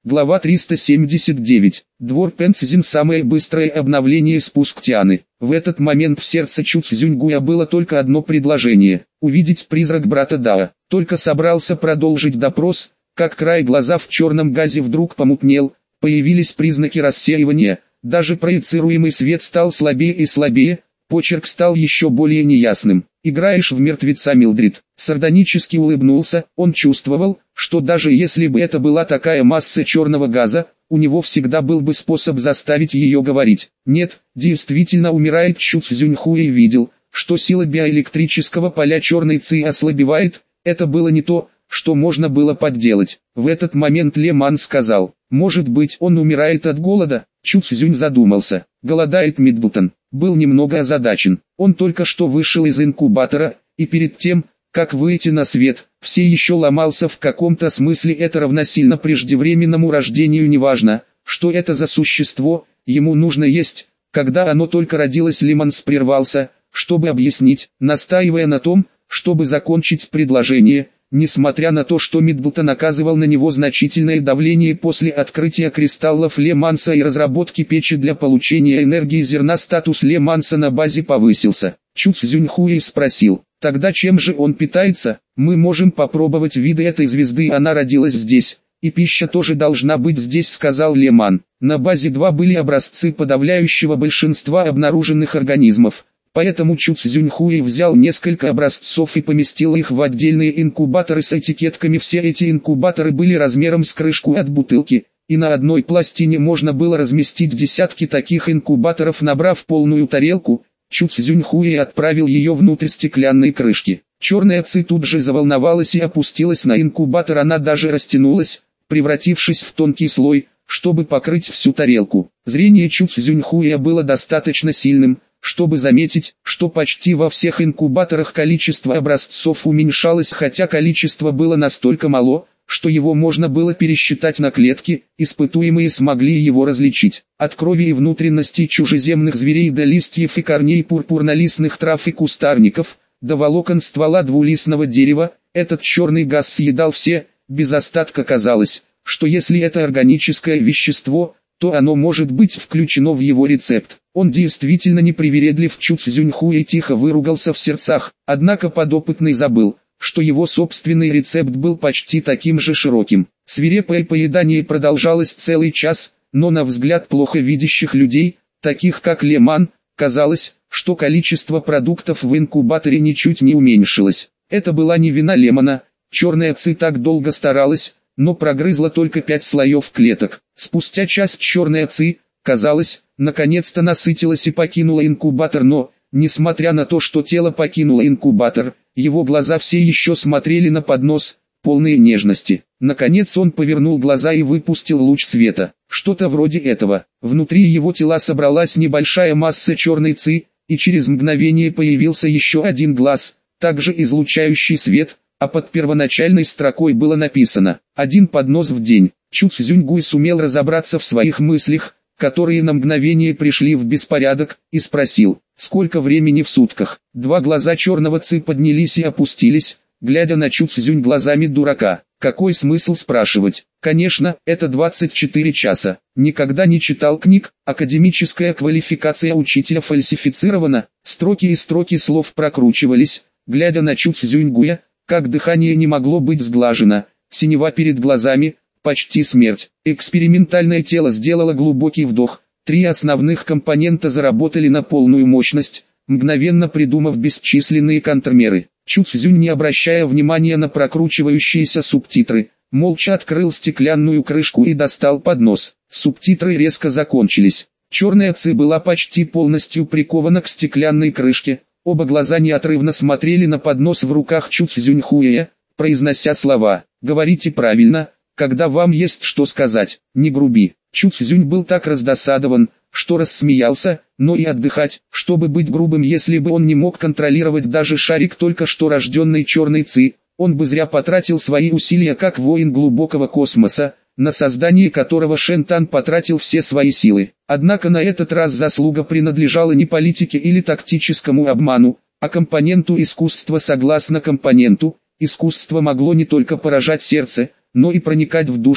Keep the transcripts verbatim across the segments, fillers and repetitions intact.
Глава триста семьдесят девять. Двор Пэнцзин. Самое быстрое обновление спуск Тианы. В этот момент в сердце Чу Цзюньгуя было только одно предложение – увидеть призрак брата Дао. Только собрался продолжить допрос, как край глаза в черном газе вдруг помутнел, появились признаки рассеивания, даже проецируемый свет стал слабее и слабее, почерк стал еще более неясным. «Играешь в мертвеца, Милдрид?» Сардонически улыбнулся, он чувствовал, что даже если бы это была такая масса черного газа, у него всегда был бы способ заставить ее говорить. Нет, действительно умирает. Чу Цзюньхуй и видел, что сила биоэлектрического поля черной ци ослабевает, это было не то, что можно было подделать. В этот момент Ле Ман сказал, может быть он умирает от голода. Чу Цзюнь задумался, голодает Миддлтон, был немного озадачен. Он только что вышел из инкубатора, и перед тем, как выйти на свет, все еще ломался в каком-то смысле. Это равносильно преждевременному рождению. Неважно, что это за существо, ему нужно есть. Когда оно только родилось, Лиманс прервался, чтобы объяснить, настаивая на том, чтобы закончить предложение. Несмотря на то, что Миддлтон оказывал на него значительное давление после открытия кристаллов Ле Манса и разработки печи для получения энергии зерна, статус Ле Манса на базе повысился. Чу Цзюньхуй спросил, тогда чем же он питается? Мы можем попробовать виды этой звезды, она родилась здесь, и пища тоже должна быть здесь, сказал Ле Ман. На базе два были образцы подавляющего большинства обнаруженных организмов. Поэтому Чу Цзюньхуй взял несколько образцов и поместил их в отдельные инкубаторы с этикетками. Все эти инкубаторы были размером с крышку от бутылки, и на одной пластине можно было разместить десятки таких инкубаторов. Набрав полную тарелку, Чу Цзюньхуй отправил ее внутрь стеклянной крышки. Черная ци тут же заволновалась и опустилась на инкубатор, она даже растянулась, превратившись в тонкий слой, чтобы покрыть всю тарелку. Зрение Чу Цзюньхуя было достаточно сильным, чтобы заметить, что почти во всех инкубаторах количество образцов уменьшалось, хотя количество было настолько мало, что его можно было пересчитать на клетки, испытуемые смогли его различить. От крови и внутренностей чужеземных зверей до листьев и корней пурпурнолистных трав и кустарников, до волокон ствола двулистного дерева, этот черный газ съедал все, без остатка. Казалось, что если это органическое вещество, то оно может быть включено в его рецепт. Он действительно непривередлив. Чу Цзюньхуй тихо выругался в сердцах, однако подопытный забыл, что его собственный рецепт был почти таким же широким. Свирепое поедание продолжалось целый час, но на взгляд плохо видящих людей, таких как Ле Ман, казалось, что количество продуктов в инкубаторе ничуть не уменьшилось. Это была не вина Лемона, черная ци так долго старалась, но прогрызла только пять слоев клеток. Спустя час черная ци, казалось, наконец-то насытилась и покинула инкубатор, но, несмотря на то, что тело покинуло инкубатор, его глаза все еще смотрели на поднос, полные нежности. Наконец он повернул глаза и выпустил луч света. Что-то вроде этого. Внутри его тела собралась небольшая масса черной ци, и через мгновение появился еще один глаз, также излучающий свет, а под первоначальной строкой было написано «один поднос в день». Чу Цзюньгуй сумел разобраться в своих мыслях, которые на мгновение пришли в беспорядок, и спросил, сколько времени в сутках. Два глаза черного ци поднялись и опустились, глядя на Чу Цзюнь глазами дурака. Какой смысл спрашивать? Конечно, это двадцать четыре часа. Никогда не читал книг, академическая квалификация учителя фальсифицирована, строки и строки слов прокручивались, глядя на Чу Цзюньгуя, как дыхание не могло быть сглажено, синева перед глазами, почти смерть. Экспериментальное тело сделало глубокий вдох, три основных компонента заработали на полную мощность, мгновенно придумав бесчисленные контрмеры. Чу Цзюнь, не обращая внимания на прокручивающиеся субтитры, молча открыл стеклянную крышку и достал поднос. Субтитры резко закончились. Черная ци была почти полностью прикована к стеклянной крышке. Оба глаза неотрывно смотрели на поднос в руках Чу Цзюньхуя, произнося слова «Говорите правильно, когда вам есть что сказать, не груби». Чу Цзюнь был так раздосадован, что рассмеялся, но и отдыхать, чтобы быть грубым, если бы он не мог контролировать даже шарик только что рожденной черной ци, он бы зря потратил свои усилия как воин глубокого космоса, на создание которого Шен Тан потратил все свои силы. Однако на этот раз заслуга принадлежала не политике или тактическому обману, а компоненту искусства. Согласно компоненту, искусство могло не только поражать сердце, но и проникать в душу,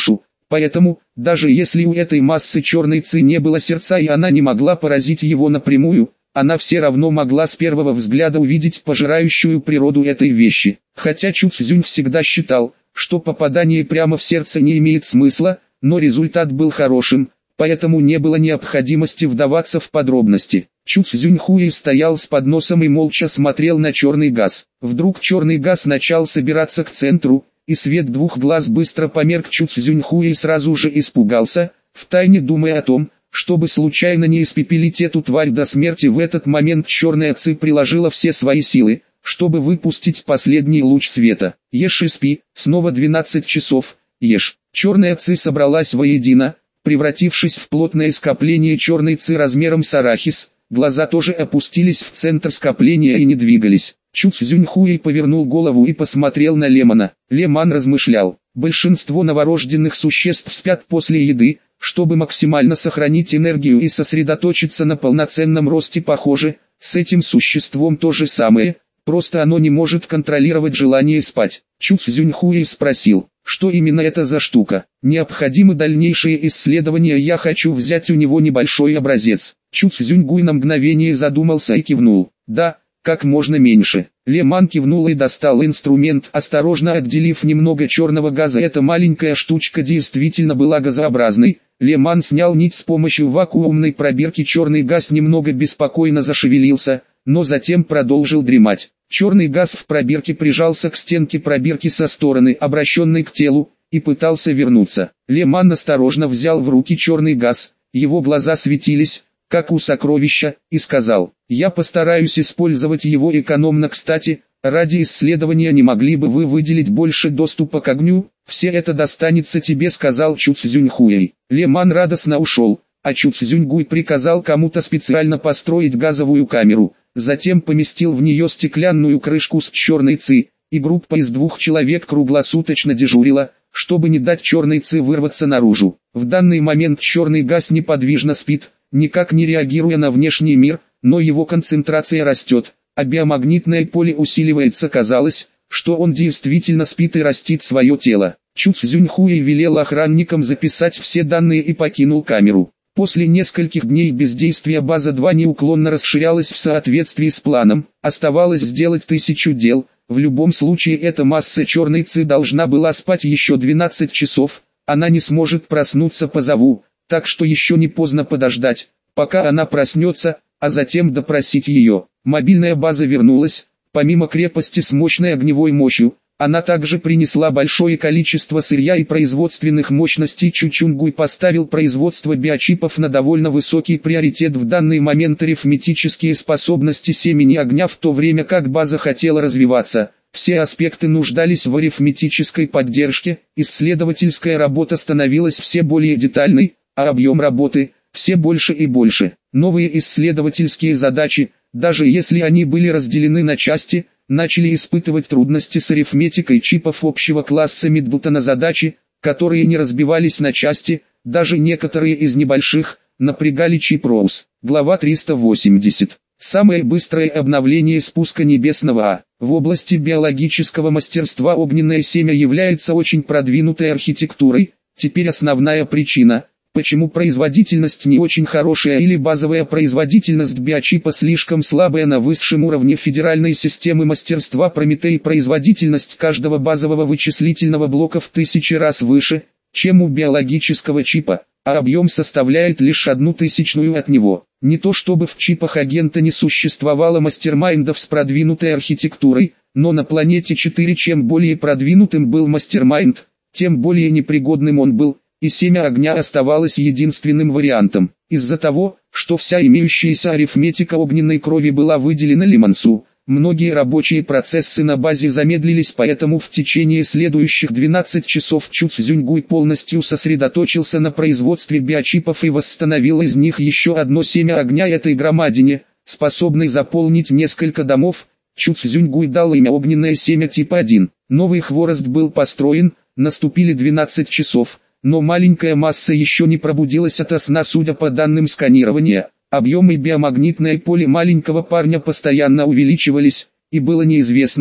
Поэтому, даже если у этой массы черной ци не было сердца и она не могла поразить его напрямую, она все равно могла с первого взгляда увидеть пожирающую природу этой вещи. Хотя Чу Цзюнь всегда считал, что попадание прямо в сердце не имеет смысла, но результат был хорошим, поэтому не было необходимости вдаваться в подробности. Чу Цзюньхуэй стоял с подносом и молча смотрел на черный газ. Вдруг черный газ начал собираться к центру, и свет двух глаз быстро померк. Чу Цзюньхуэй сразу же испугался, втайне думая о том, чтобы случайно не испепелить эту тварь до смерти. В этот момент черная ци приложила все свои силы, чтобы выпустить последний луч света. Ешь и спи, снова двенадцать часов, ешь. Черная ци собралась воедино, превратившись в плотное скопление черной ци размером с арахис. Глаза тоже опустились в центр скопления и не двигались. Чу Цзюньхуэй повернул голову и посмотрел на Лемана. Леман размышлял: большинство новорожденных существ спят после еды, чтобы максимально сохранить энергию и сосредоточиться на полноценном росте. Похоже, с этим существом то же самое, просто оно не может контролировать желание спать. Чу Цзюньхуэй спросил: что именно это за штука? Необходимы дальнейшие исследования, я хочу взять у него небольшой образец. Чу Цзюньгуй на мгновение задумался и кивнул: да, как можно меньше. Леман кивнул и достал инструмент, осторожно отделив немного черного газа. Эта маленькая штучка действительно была газообразной. Леман снял нить с помощью вакуумной пробирки. Черный газ немного беспокойно зашевелился, но затем продолжил дремать. Черный газ в пробирке прижался к стенке пробирки со стороны, обращенной к телу, и пытался вернуться. Леман осторожно взял в руки черный газ, его глаза светились, как у сокровища, и сказал: я постараюсь использовать его экономно. Кстати, ради исследования не могли бы вы выделить больше доступа к огню? Все это достанется тебе, сказал Чу Цзюньхуэй. Леман радостно ушел, а Чу Цзюньгуй приказал кому-то специально построить газовую камеру, затем поместил в нее стеклянную крышку с черной ци, и группа из двух человек круглосуточно дежурила, чтобы не дать черной ци вырваться наружу. В данный момент черный газ неподвижно спит, никак не реагируя на внешний мир, но его концентрация растет, а биомагнитное поле усиливается. Казалось, что он действительно спит и растит свое тело. Чу Цзюньхуэй велел охранникам записать все данные и покинул камеру. После нескольких дней бездействия база два неуклонно расширялась в соответствии с планом. Оставалось сделать тысячу дел. В любом случае эта масса черной ци должна была спать еще двенадцать часов. Она не сможет проснуться по зову, так что еще не поздно подождать, пока она проснется, а затем допросить ее. Мобильная база вернулась. Помимо крепости с мощной огневой мощью, она также принесла большое количество сырья и производственных мощностей. Чу Цзюньгуй поставил производство биочипов на довольно высокий приоритет. В данный момент арифметические способности семени огня, в то время как база хотела развиваться, все аспекты нуждались в арифметической поддержке. Исследовательская работа становилась все более детальной, а объем работы – все больше и больше. Новые исследовательские задачи, даже если они были разделены на части, начали испытывать трудности с арифметикой чипов общего класса Миддлтона. Задачи, которые не разбивались на части, даже некоторые из небольших, напрягали чип Роуз. Глава триста восемьдесят. Самое быстрое обновление спуска небесного А. В области биологического мастерства огненное семя является очень продвинутой архитектурой. Теперь основная причина, почему производительность не очень хорошая или базовая производительность биочипа слишком слабая на высшем уровне федеральной системы мастерства Прометей. Производительность каждого базового вычислительного блока в тысячи раз выше, чем у биологического чипа, а объем составляет лишь одну тысячную от него. Не то чтобы в чипах агента не существовало мастермайндов с продвинутой архитектурой, но на планете четыре чем более продвинутым был мастермайнд, тем более непригодным он был, и семя огня оставалось единственным вариантом. Из-за того, что вся имеющаяся арифметика огненной крови была выделена Лимансу, многие рабочие процессы на базе замедлились, поэтому в течение следующих двенадцати часов Чу Цзюньгуй полностью сосредоточился на производстве биочипов и восстановил из них еще одно семя огня этой громадине, способной заполнить несколько домов. Чу Цзюньгуй дал имя огненное семя типа один. Новый хворост был построен, наступили двенадцать часов, но маленькая масса еще не пробудилась ото сна. Судя по данным сканирования, объем и биомагнитное поле маленького парня постоянно увеличивались, и было неизвестно,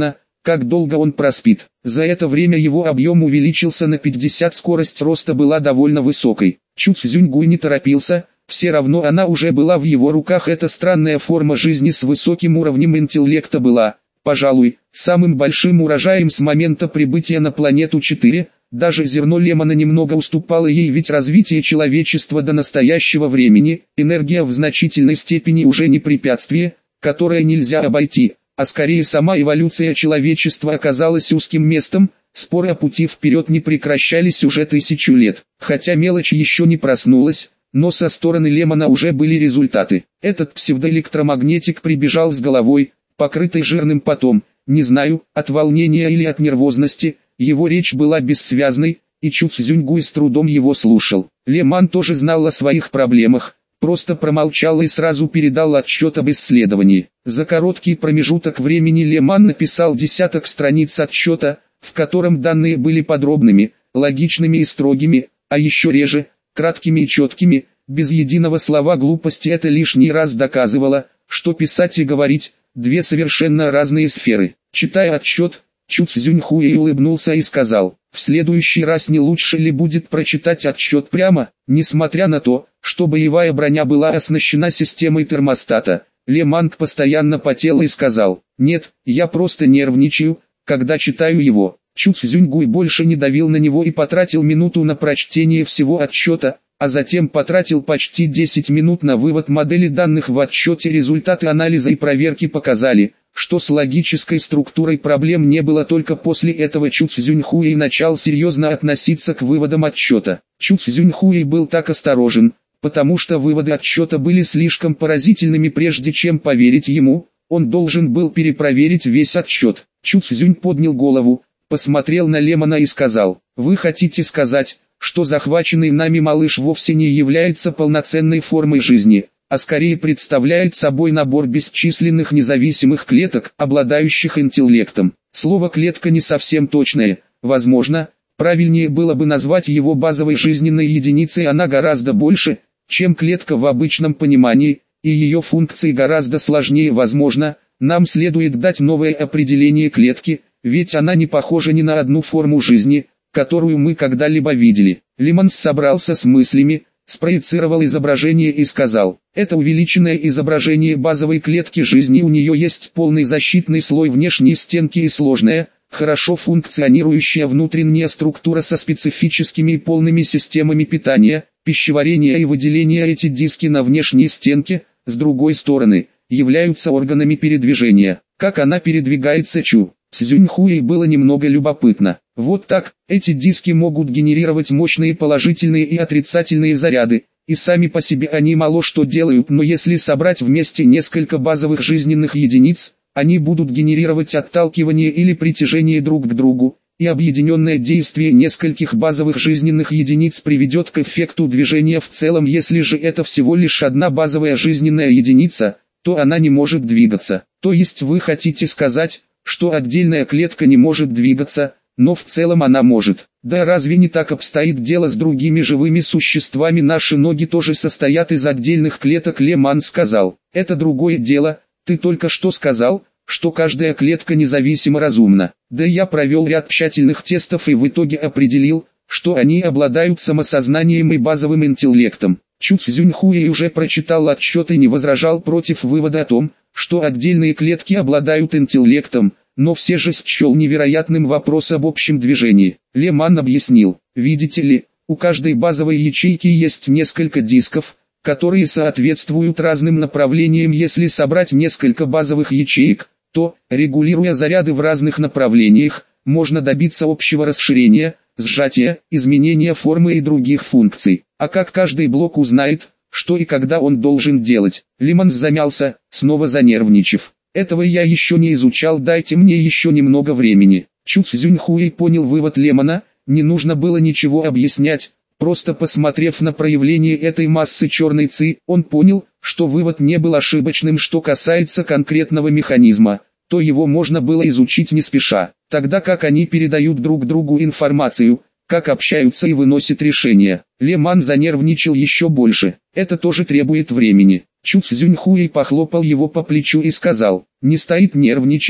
как долго он проспит. За это время его объем увеличился на пятьдесят, скорость роста была довольно высокой. Чу Цзюньгуй не торопился, все равно она уже была в его руках. Эта странная форма жизни с высоким уровнем интеллекта была, пожалуй, самым большим урожаем с момента прибытия на планету четыре. Даже зерно лемона немного уступало ей, ведь развитие человечества до настоящего времени, энергия в значительной степени уже не препятствие, которое нельзя обойти, а скорее сама эволюция человечества оказалась узким местом. Споры о пути вперед не прекращались уже тысячу лет. Хотя мелочь еще не проснулась, но со стороны лемона уже были результаты. Этот псевдоэлектромагнетик прибежал с головой, покрытой жирным потом, не знаю, от волнения или от нервозности. Его речь была бессвязной, и Чу Цзюньгуй с трудом его слушал. Леман тоже знал о своих проблемах, просто промолчал и сразу передал отчет об исследовании. За короткий промежуток времени Леман написал десяток страниц отчета, в котором данные были подробными, логичными и строгими, а еще реже, краткими и четкими, без единого слова глупости. Это лишний раз доказывало, что писать и говорить – две совершенно разные сферы. Читая отчет, Чу Цзюньхуэй улыбнулся и сказал: «В следующий раз не лучше ли будет прочитать отчет прямо?» Несмотря на то, что боевая броня была оснащена системой термостата, Ле Манг постоянно потел и сказал: «Нет, я просто нервничаю, когда читаю его». Чу Цзюньгуй больше не давил на него и потратил минуту на прочтение всего отчета, а затем потратил почти десять минут на вывод модели данных в отчете. Результаты анализа и проверки показали, что с логической структурой проблем не было. Только после этого Чу Цзюньхуэй начал серьезно относиться к выводам отчета. Чу Цзюньхуэй был так осторожен, потому что выводы отчета были слишком поразительными. Прежде чем поверить ему, он должен был перепроверить весь отчет. Чу Цзюнь поднял голову, посмотрел на Лемона и сказал: «Вы хотите сказать, что захваченный нами малыш вовсе не является полноценной формой жизни, а скорее представляет собой набор бесчисленных независимых клеток, обладающих интеллектом?» Слово «клетка» не совсем точное, возможно, правильнее было бы назвать его базовой жизненной единицей. Она гораздо больше, чем клетка в обычном понимании, и ее функции гораздо сложнее. Возможно, нам следует дать новое определение клетки, ведь она не похожа ни на одну форму жизни, которую мы когда-либо видели. Леманс собрался с мыслями, спроецировал изображение и сказал: «Это увеличенное изображение базовой клетки жизни. У нее есть полный защитный слой внешней стенки и сложная, хорошо функционирующая внутренняя структура со специфическими и полными системами питания, пищеварения и выделения. Эти диски на внешней стенке, с другой стороны, являются органами передвижения. Как она передвигается?» Чу Цзюньхуэй было немного любопытно. Вот так, эти диски могут генерировать мощные положительные и отрицательные заряды, и сами по себе они мало что делают, но если собрать вместе несколько базовых жизненных единиц, они будут генерировать отталкивание или притяжение друг к другу, и объединенное действие нескольких базовых жизненных единиц приведет к эффекту движения в целом. Если же это всего лишь одна базовая жизненная единица, то она не может двигаться. То есть вы хотите сказать, что отдельная клетка не может двигаться, но в целом она может? Да разве не так обстоит дело с другими живыми существами? Наши ноги тоже состоят из отдельных клеток. Леман сказал: «Это другое дело, ты только что сказал, что каждая клетка независимо разумна. Да я провел ряд тщательных тестов и в итоге определил, что они обладают самосознанием и базовым интеллектом». Чу Цзюньхуэй уже прочитал отчет и не возражал против вывода о том, что отдельные клетки обладают интеллектом, но все же счел невероятным вопрос об общем движении. Леман объяснил: «Видите ли, у каждой базовой ячейки есть несколько дисков, которые соответствуют разным направлениям. Если собрать несколько базовых ячеек, то, регулируя заряды в разных направлениях, можно добиться общего расширения, сжатия, изменения формы и других функций. А как каждый блок узнает, что и когда он должен делать?» Леманс замялся, снова занервничав. «Этого я еще не изучал, дайте мне еще немного времени». Чу Цзюньхуэй понял вывод Лемона, не нужно было ничего объяснять, просто посмотрев на проявление этой массы черной ци, он понял, что вывод не был ошибочным. Что касается конкретного механизма, то его можно было изучить не спеша, тогда как они передают друг другу информацию, как общаются и выносят решения. Леман занервничал еще больше. Это тоже требует времени. Чу Цзюньхуэй похлопал его по плечу и сказал: «Не стоит нервничать,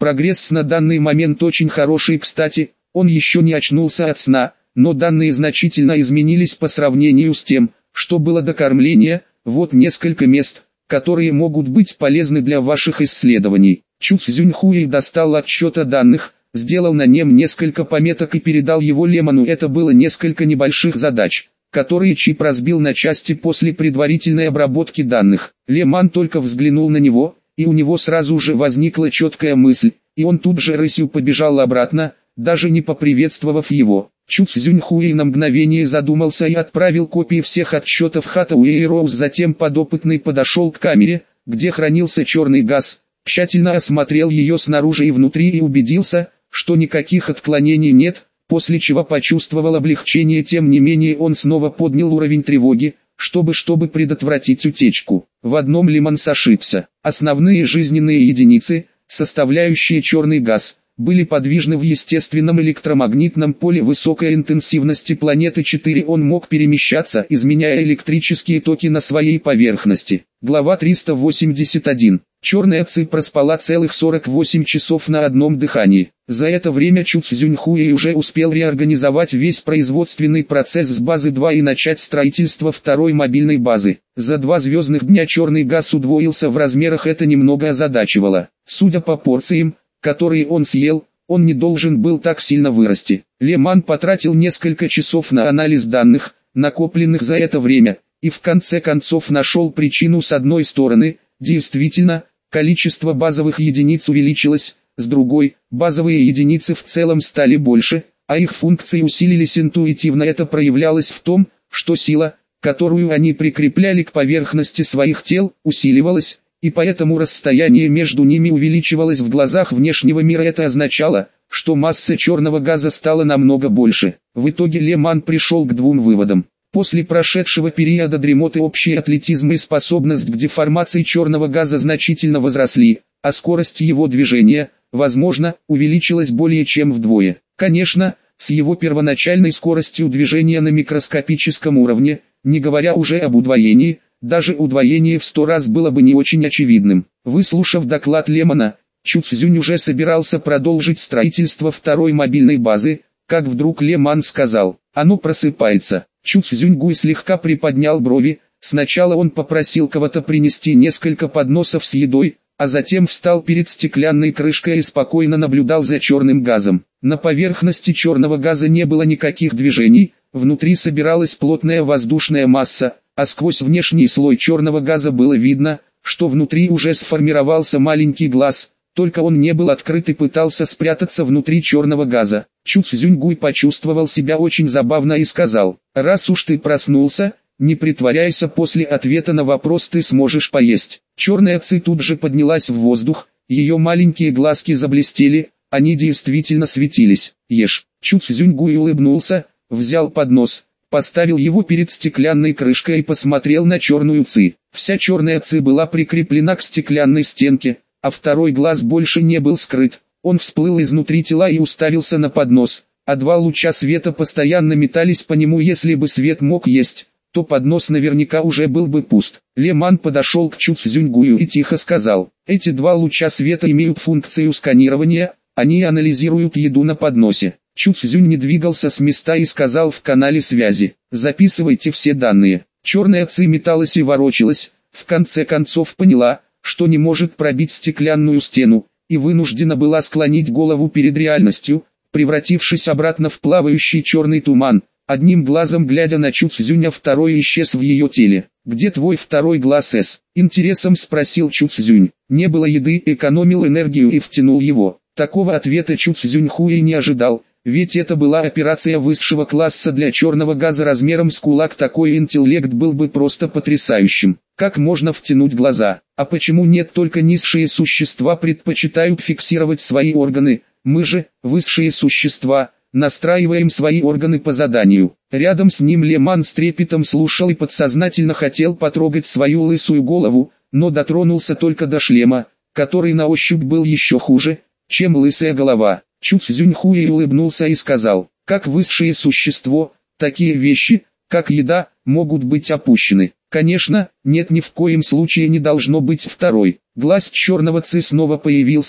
Прогресс на данный момент очень хороший, кстати, он еще не очнулся от сна, но данные значительно изменились по сравнению с тем, что было до кормления. Вот несколько мест, которые могут быть полезны для ваших исследований. Чу Цзюньхуэй достал отчет о данных, сделал на нем несколько пометок и передал его Лемону. Это было несколько небольших задач, которые Чип разбил на части после предварительной обработки данных. Леман только взглянул на него, и у него сразу же возникла четкая мысль, и он тут же рысью побежал обратно, даже не поприветствовав его. Чу Цзюньхуэй на мгновение задумался и отправил копии всех отчетов Хаттауэй и Роуз. Затем подопытный подошел к камере, где хранился черный газ, тщательно осмотрел ее снаружи и внутри и убедился, что никаких отклонений нет, после чего почувствовал облегчение. Тем не менее он снова поднял уровень тревоги, чтобы чтобы предотвратить утечку. В одном Леманс ошибся. Основные жизненные единицы, составляющие черный газ, были подвижны в естественном электромагнитном поле высокой интенсивности планеты четыре. Он мог перемещаться, изменяя электрические токи на своей поверхности. Глава триста восемьдесят один. Черная ци проспала целых сорок восемь часов на одном дыхании. За это время Чу Цзюньхуэй уже успел реорганизовать весь производственный процесс с базы два и начать строительство второй мобильной базы. За два звездных дня черный газ удвоился в размерах. Это немного озадачивало. Судя по порциям, которые он съел, он не должен был так сильно вырасти. Леман потратил несколько часов на анализ данных, накопленных за это время, и в конце концов нашел причину. С одной стороны, действительно, количество базовых единиц увеличилось, с другой, базовые единицы в целом стали больше, а их функции усилились. Интуитивно это проявлялось в том, что сила, которую они прикрепляли к поверхности своих тел, усиливалась, и поэтому расстояние между ними увеличивалось в глазах внешнего мира. Это означало, что масса черного газа стала намного больше. В итоге Леман пришел к двум выводам. После прошедшего периода дремоты общий атлетизм и способность к деформации черного газа значительно возросли, а скорость его движения, возможно, увеличилась более чем вдвое. Конечно, с его первоначальной скоростью движения на микроскопическом уровне, не говоря уже об удвоении, даже удвоение в сто раз было бы не очень очевидным. Выслушав доклад Лемона, Чу Цзюнь уже собирался продолжить строительство второй мобильной базы, как вдруг Леман сказал: «Оно просыпается». Чу Цзюньгуй слегка приподнял брови. Сначала он попросил кого-то принести несколько подносов с едой, а затем встал перед стеклянной крышкой и спокойно наблюдал за черным газом. На поверхности черного газа не было никаких движений, внутри собиралась плотная воздушная масса, а сквозь внешний слой черного газа было видно, что внутри уже сформировался маленький глаз, только он не был открыт и пытался спрятаться внутри черного газа. Чу Цзюньгуй почувствовал себя очень забавно и сказал: «Раз уж ты проснулся, не притворяйся, после ответа на вопрос ты сможешь поесть». Черная ци тут же поднялась в воздух, ее маленькие глазки заблестели, они действительно светились. «Ешь». Чу Цзюньгуй улыбнулся, взял поднос, поставил его перед стеклянной крышкой и посмотрел на черную ци. Вся черная ци была прикреплена к стеклянной стенке, а второй глаз больше не был скрыт. Он всплыл изнутри тела и уставился на поднос, а два луча света постоянно метались по нему. Если бы свет мог есть, то поднос наверняка уже был бы пуст. Леман подошел к Чу Цзюньгую и тихо сказал: «Эти два луча света имеют функцию сканирования, они анализируют еду на подносе». Чу Цзюнь не двигался с места и сказал в канале связи: «Записывайте все данные». Черная ци металась и ворочалась, в конце концов поняла, что не может пробить стеклянную стену, и вынуждена была склонить голову перед реальностью, превратившись обратно в плавающий черный туман. Одним глазом глядя на Чу Цзюня, второй исчез в ее теле. «Где твой второй глаз, С?» — интересом спросил Чу Цзюнь. «Не было еды, экономил энергию и втянул его». Такого ответа Чу Цзюньхуэй не ожидал, ведь это была операция высшего класса для черного газа размером с кулак. Такой интеллект был бы просто потрясающим. Как можно втянуть глаза? А почему нет? Только низшие существа предпочитают фиксировать свои органы. Мы же, высшие существа, настраиваем свои органы по заданию. Рядом с ним Леман с трепетом слушал и подсознательно хотел потрогать свою лысую голову, но дотронулся только до шлема, который на ощупь был еще хуже, чем лысая голова. Чу Цзюньхуэй улыбнулся и сказал: «Как высшее существо, такие вещи, как еда, могут быть опущены». Конечно, нет, ни в коем случае не должно быть второй. Глаз черного ци снова появился,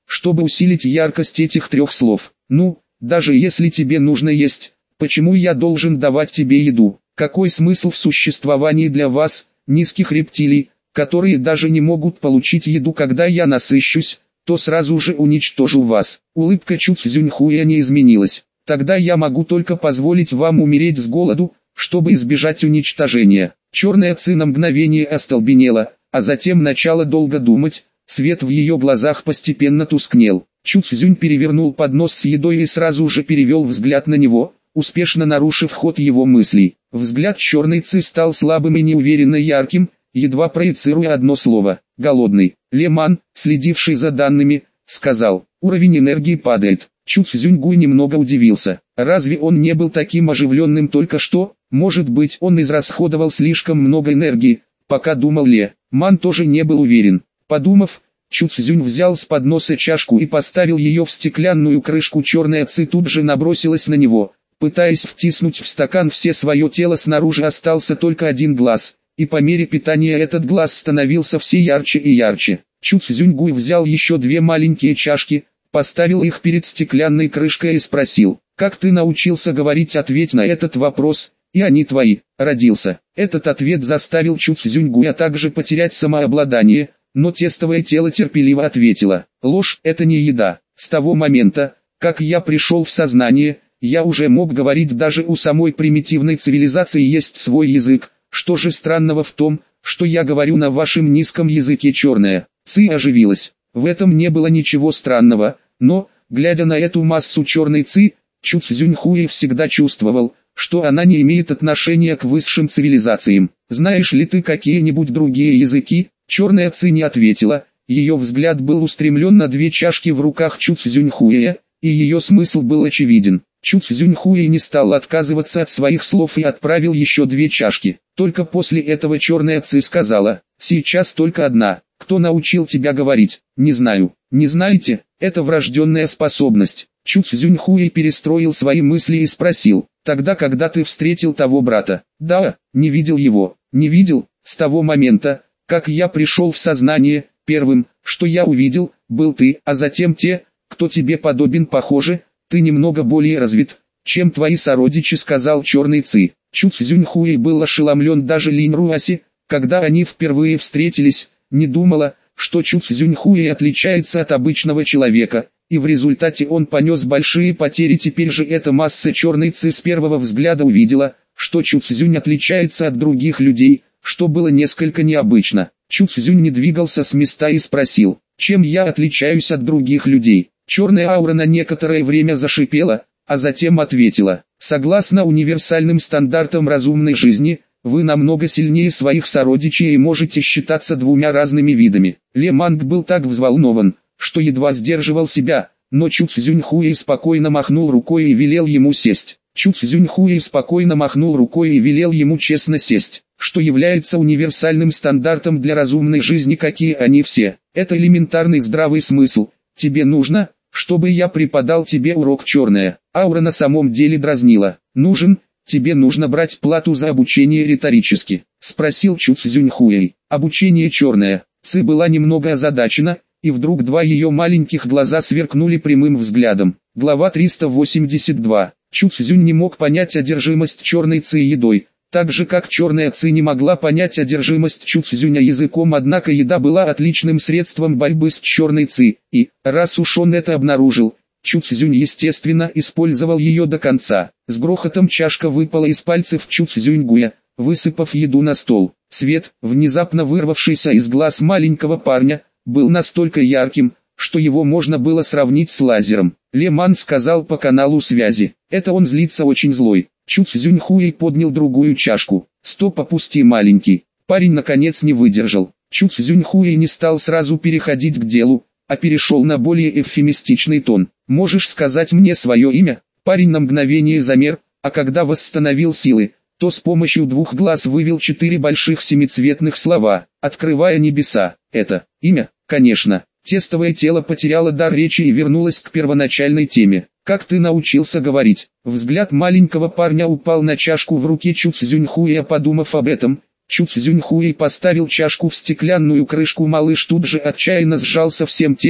чтобы усилить яркость этих трех слов. Ну, даже если тебе нужно есть, почему я должен давать тебе еду? Какой смысл в существовании для вас, низких рептилий, которые даже не могут получить еду, когда я насыщусь, то сразу же уничтожу вас. Улыбка Чу Цзюньхуя не изменилась. Тогда я могу только позволить вам умереть с голоду, чтобы избежать уничтожения. Черная Ци на мгновение остолбенела, а затем начала долго думать, свет в ее глазах постепенно тускнел. Чу Цзюнь перевернул поднос с едой и сразу же перевел взгляд на него, успешно нарушив ход его мыслей. Взгляд черной Ци стал слабым и неуверенно ярким, едва проецируя одно слово – голодный. Леман, следивший за данными, сказал: уровень энергии падает. Чу Цзюньгуй немного удивился. Разве он не был таким оживленным только что? Может быть, он израсходовал слишком много энергии, пока думал Ле. Ман тоже не был уверен. Подумав, Чу Цзюнь взял с подноса чашку и поставил ее в стеклянную крышку. Черная Ци тут же набросилась на него, пытаясь втиснуть в стакан все свое тело. Снаружи остался только один глаз, и по мере питания этот глаз становился все ярче и ярче. Чу Цзюньгуй взял еще две маленькие чашки, поставил их перед стеклянной крышкой и спросил: «Как ты научился говорить? Ответь на этот вопрос, и они твои». Родился. Этот ответ заставил Чу Цзюньгуя также потерять самообладание, но тестовое тело терпеливо ответило: ложь – это не еда. С того момента, как я пришел в сознание, я уже мог говорить. Даже у самой примитивной цивилизации есть свой язык. Что же странного в том, что я говорю на вашем низком языке? Черная Ци оживилась. В этом не было ничего странного, но, глядя на эту массу черной Ци, Чу Цзюньхуй всегда чувствовал, что она не имеет отношения к высшим цивилизациям. «Знаешь ли ты какие-нибудь другие языки?» Черная Ци не ответила, ее взгляд был устремлен на две чашки в руках Чу Цзюньхуя, и ее смысл был очевиден. Чу Цзюньхуй не стал отказываться от своих слов и отправил еще две чашки. Только после этого Черная Ци сказала: «Сейчас только одна. Кто научил тебя говорить?» «Не знаю». «Не знаете? Это врожденная способность». Чу Цзюньхуй перестроил свои мысли и спросил: «Тогда, когда ты встретил того брата?» «Да, не видел его». «Не видел? С того момента, как я пришел в сознание, первым, что я увидел, был ты, а затем те, кто тебе подобен. Похоже, ты немного более развит, чем твои сородичи», — сказал Черный Ци. Чу Цзюньхуй был ошеломлен. Даже Линь Руаси, когда они впервые встретились, не думала, что Чу Цзюньхуй отличается от обычного человека, и в результате он понес большие потери. Теперь же эта масса Черной Ци с первого взгляда увидела, что Чу Цзюнь отличается от других людей, что было несколько необычно. Чу Цзюнь не двигался с места и спросил: «Чем я отличаюсь от других людей?» Черная аура на некоторое время зашипела, а затем ответила: «Согласно универсальным стандартам разумной жизни, вы намного сильнее своих сородичей и можете считаться двумя разными видами». Ле Манг был так взволнован, что едва сдерживал себя, но Чу Цзюньхуй спокойно махнул рукой и велел ему сесть. Чу Цзюньхуй спокойно махнул рукой и велел ему честно сесть, что является универсальным стандартом для разумной жизни, какие они все. Это элементарный здравый смысл. «Тебе нужно, чтобы я преподал тебе урок?» Черная аура на самом деле дразнила. «Нужен? Тебе нужно брать плату за обучение риторически?» — спросил Чу Цзюньхуй. Обучение. Черная Ци была немного озадачена, и вдруг два ее маленьких глаза сверкнули прямым взглядом. Глава триста восемьдесят два. Чу Цзюнь не мог понять одержимость Черной Ци едой, так же как Черная Ци не могла понять одержимость Чу Цзюня языком. Однако еда была отличным средством борьбы с Черной Ци, и, раз уж он это обнаружил, Чу Цзюнь естественно использовал ее до конца. С грохотом чашка выпала из пальцев Чу Цзюньгуя, высыпав еду на стол. Свет, внезапно вырвавшийся из глаз маленького парня, был настолько ярким, что его можно было сравнить с лазером. Ле Ман сказал по каналу связи: «Это он злится, очень злой». Чу Цзюньхуй поднял другую чашку. «Стоп, опусти, маленький». Парень наконец не выдержал. Чу Цзюньхуй не стал сразу переходить к делу, а перешел на более эвфемистичный тон. «Можешь сказать мне свое имя?» Парень на мгновение замер, а когда восстановил силы, то с помощью двух глаз вывел четыре больших семицветных слова: «Открывая небеса». «Это имя?» «Конечно». Тестовое тело потеряло дар речи и вернулось к первоначальной теме. «Как ты научился говорить?» Взгляд маленького парня упал на чашку в руке Чу Цзюньхуя. Подумав об этом, Чу Цзюньхуй поставил чашку в стеклянную крышку. Малыш тут же отчаянно сжался всем телом,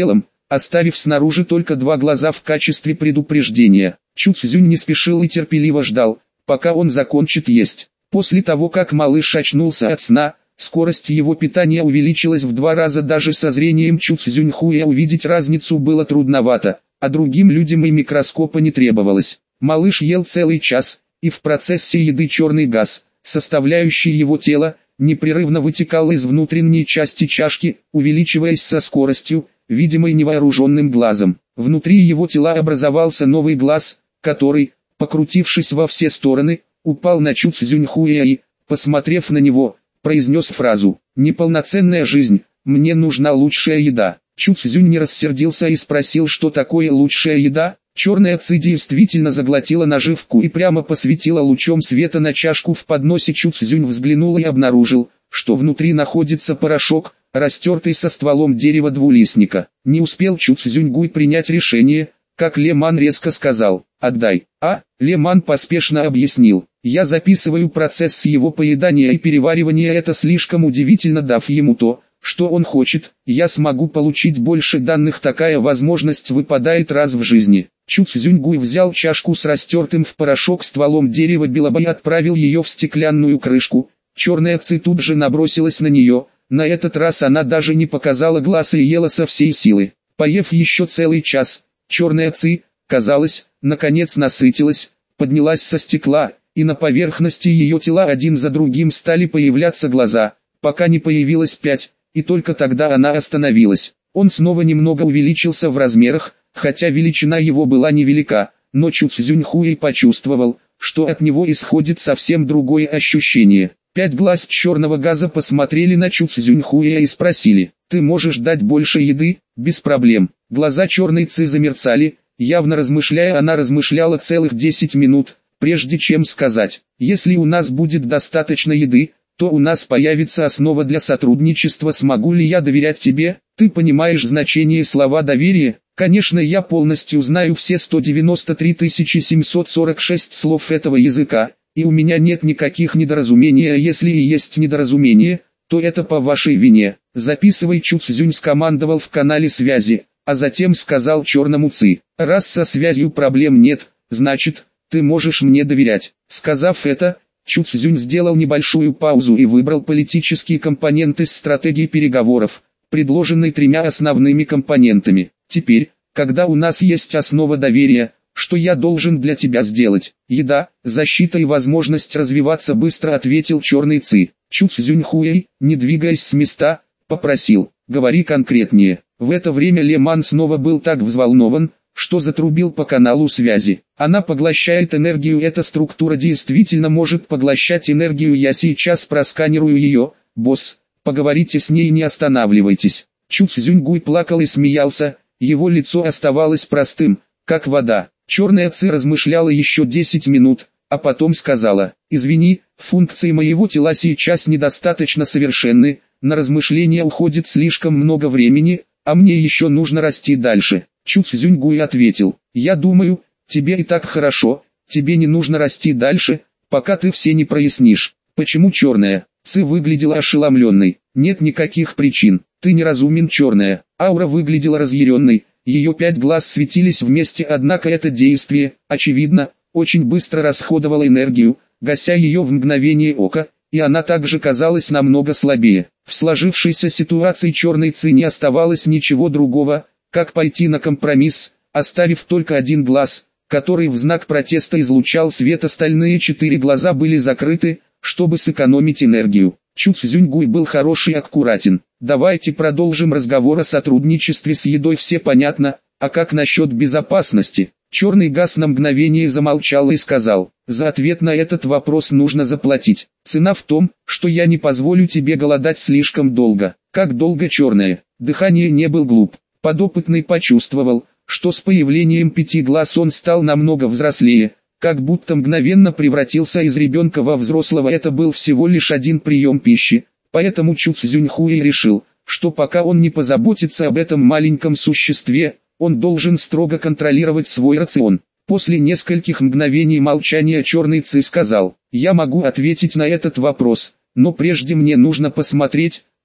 оставив снаружи только два глаза в качестве предупреждения. Чу Цзюнь не спешил и терпеливо ждал, пока он закончит есть. После того, как малыш очнулся от сна, скорость его питания увеличилась в два раза. Даже со зрением Чу Цзюньхуя увидеть разницу было трудновато, а другим людям и микроскопа не требовалось. Малыш ел целый час, и в процессе еды черный газ, составляющий его тело, непрерывно вытекал из внутренней части чашки, увеличиваясь со скоростью, видимой невооруженным глазом. Внутри его тела образовался новый глаз, который, покрутившись во все стороны, упал на Чу Цзюньхуя и, посмотрев на него, произнес фразу: «Неполноценная жизнь, мне нужна лучшая еда». Чу Цзюнь не рассердился и спросил, что такое лучшая еда. Черная ци действительно заглотила наживку и прямо посветила лучом света на чашку в подносе. Чу Цзюнь взглянул и обнаружил, что внутри находится порошок, растертый со стволом дерева двулистника. Не успел Чу Цзюньгуй принять решение, как Ле Ман резко сказал: «Отдай». А, Ле Ман поспешно объяснил: «Я записываю процесс его поедания и переваривания, это слишком удивительно, дав ему то, что он хочет, я смогу получить больше данных, такая возможность выпадает раз в жизни». Чу Цзюньгуй взял чашку с растертым в порошок стволом дерева билоба и отправил ее в стеклянную крышку. Черная ци тут же набросилась на нее, на этот раз она даже не показала глаз и ела со всей силы. Поев еще целый час, черная ци, казалось, наконец насытилась, поднялась со стекла, и на поверхности ее тела один за другим стали появляться глаза, пока не появилось пять, и только тогда она остановилась. Он снова немного увеличился в размерах, хотя величина его была невелика, но Чу Цзюньхуй почувствовал, что от него исходит совсем другое ощущение. Пять глаз черного газа посмотрели на Чу Цзюньхуя и спросили: «Ты можешь дать больше еды?» «Без проблем». Глаза черной ци замерцали, явно размышляя. Она размышляла целых десять минут, прежде чем сказать: «Если у нас будет достаточно еды, то у нас появится основа для сотрудничества. Смогу ли я доверять тебе? Ты понимаешь значение слова доверия?» Конечно, я полностью знаю все сто девяносто три тысячи семьсот сорок шесть слов этого языка, и у меня нет никаких недоразумений, а если и есть недоразумение, то это по вашей вине. Записывай. Чу Цзюнь скомандовал в канале связи, а затем сказал черному ци: «Раз со связью проблем нет, значит, ты можешь мне доверять». Сказав это, Чу Цзюнь сделал небольшую паузу и выбрал политический компонент из стратегии переговоров, предложенный тремя основными компонентами. «Теперь, когда у нас есть основа доверия, что я должен для тебя сделать?» «Еда, защита и возможность развиваться быстро», — ответил черный ци. Чу Цзюньхуй, не двигаясь с места, попросил: «Говори конкретнее». В это время Ле Ман снова был так взволнован, что затрубил по каналу связи. «Она поглощает энергию, эта структура действительно может поглощать энергию, я сейчас просканирую ее, босс, поговорите с ней, не останавливайтесь». Чу Цзюньгуй плакал и смеялся, его лицо оставалось простым, как вода. Черная ци размышляла еще десять минут, а потом сказала: «Извини, функции моего тела сейчас недостаточно совершенны, на размышления уходит слишком много времени, а мне еще нужно расти дальше». Чу Цзюньгуй ответил: «Я думаю, тебе и так хорошо, тебе не нужно расти дальше, пока ты все не прояснишь». «Почему?» черная ци выглядела ошеломленной. «Нет никаких причин, ты неразумен». Черная аура выглядела разъяренной, ее пять глаз светились вместе, однако это действие, очевидно, очень быстро расходовало энергию, гася ее в мгновение ока, и она также казалась намного слабее. В сложившейся ситуации черной ци не оставалось ничего другого, как пойти на компромисс, оставив только один глаз, который в знак протеста излучал свет, остальные четыре глаза были закрыты, чтобы сэкономить энергию. Чу Цзюньгуй был хороший и аккуратен. «Давайте продолжим разговор о сотрудничестве с едой, все понятно, а как насчет безопасности?» Черный газ на мгновение замолчал и сказал: «За ответ на этот вопрос нужно заплатить. Цена в том, что я не позволю тебе голодать слишком долго». «Как долго?» черное дыхание не был глуп. Подопытный почувствовал, что с появлением пяти глаз он стал намного взрослее, как будто мгновенно превратился из ребенка во взрослого. Это был всего лишь один прием пищи, поэтому Чу Цзюньхуй решил, что пока он не позаботится об этом маленьком существе, он должен строго контролировать свой рацион. После нескольких мгновений молчания черный ци сказал: «Я могу ответить на этот вопрос, но прежде мне нужно посмотреть,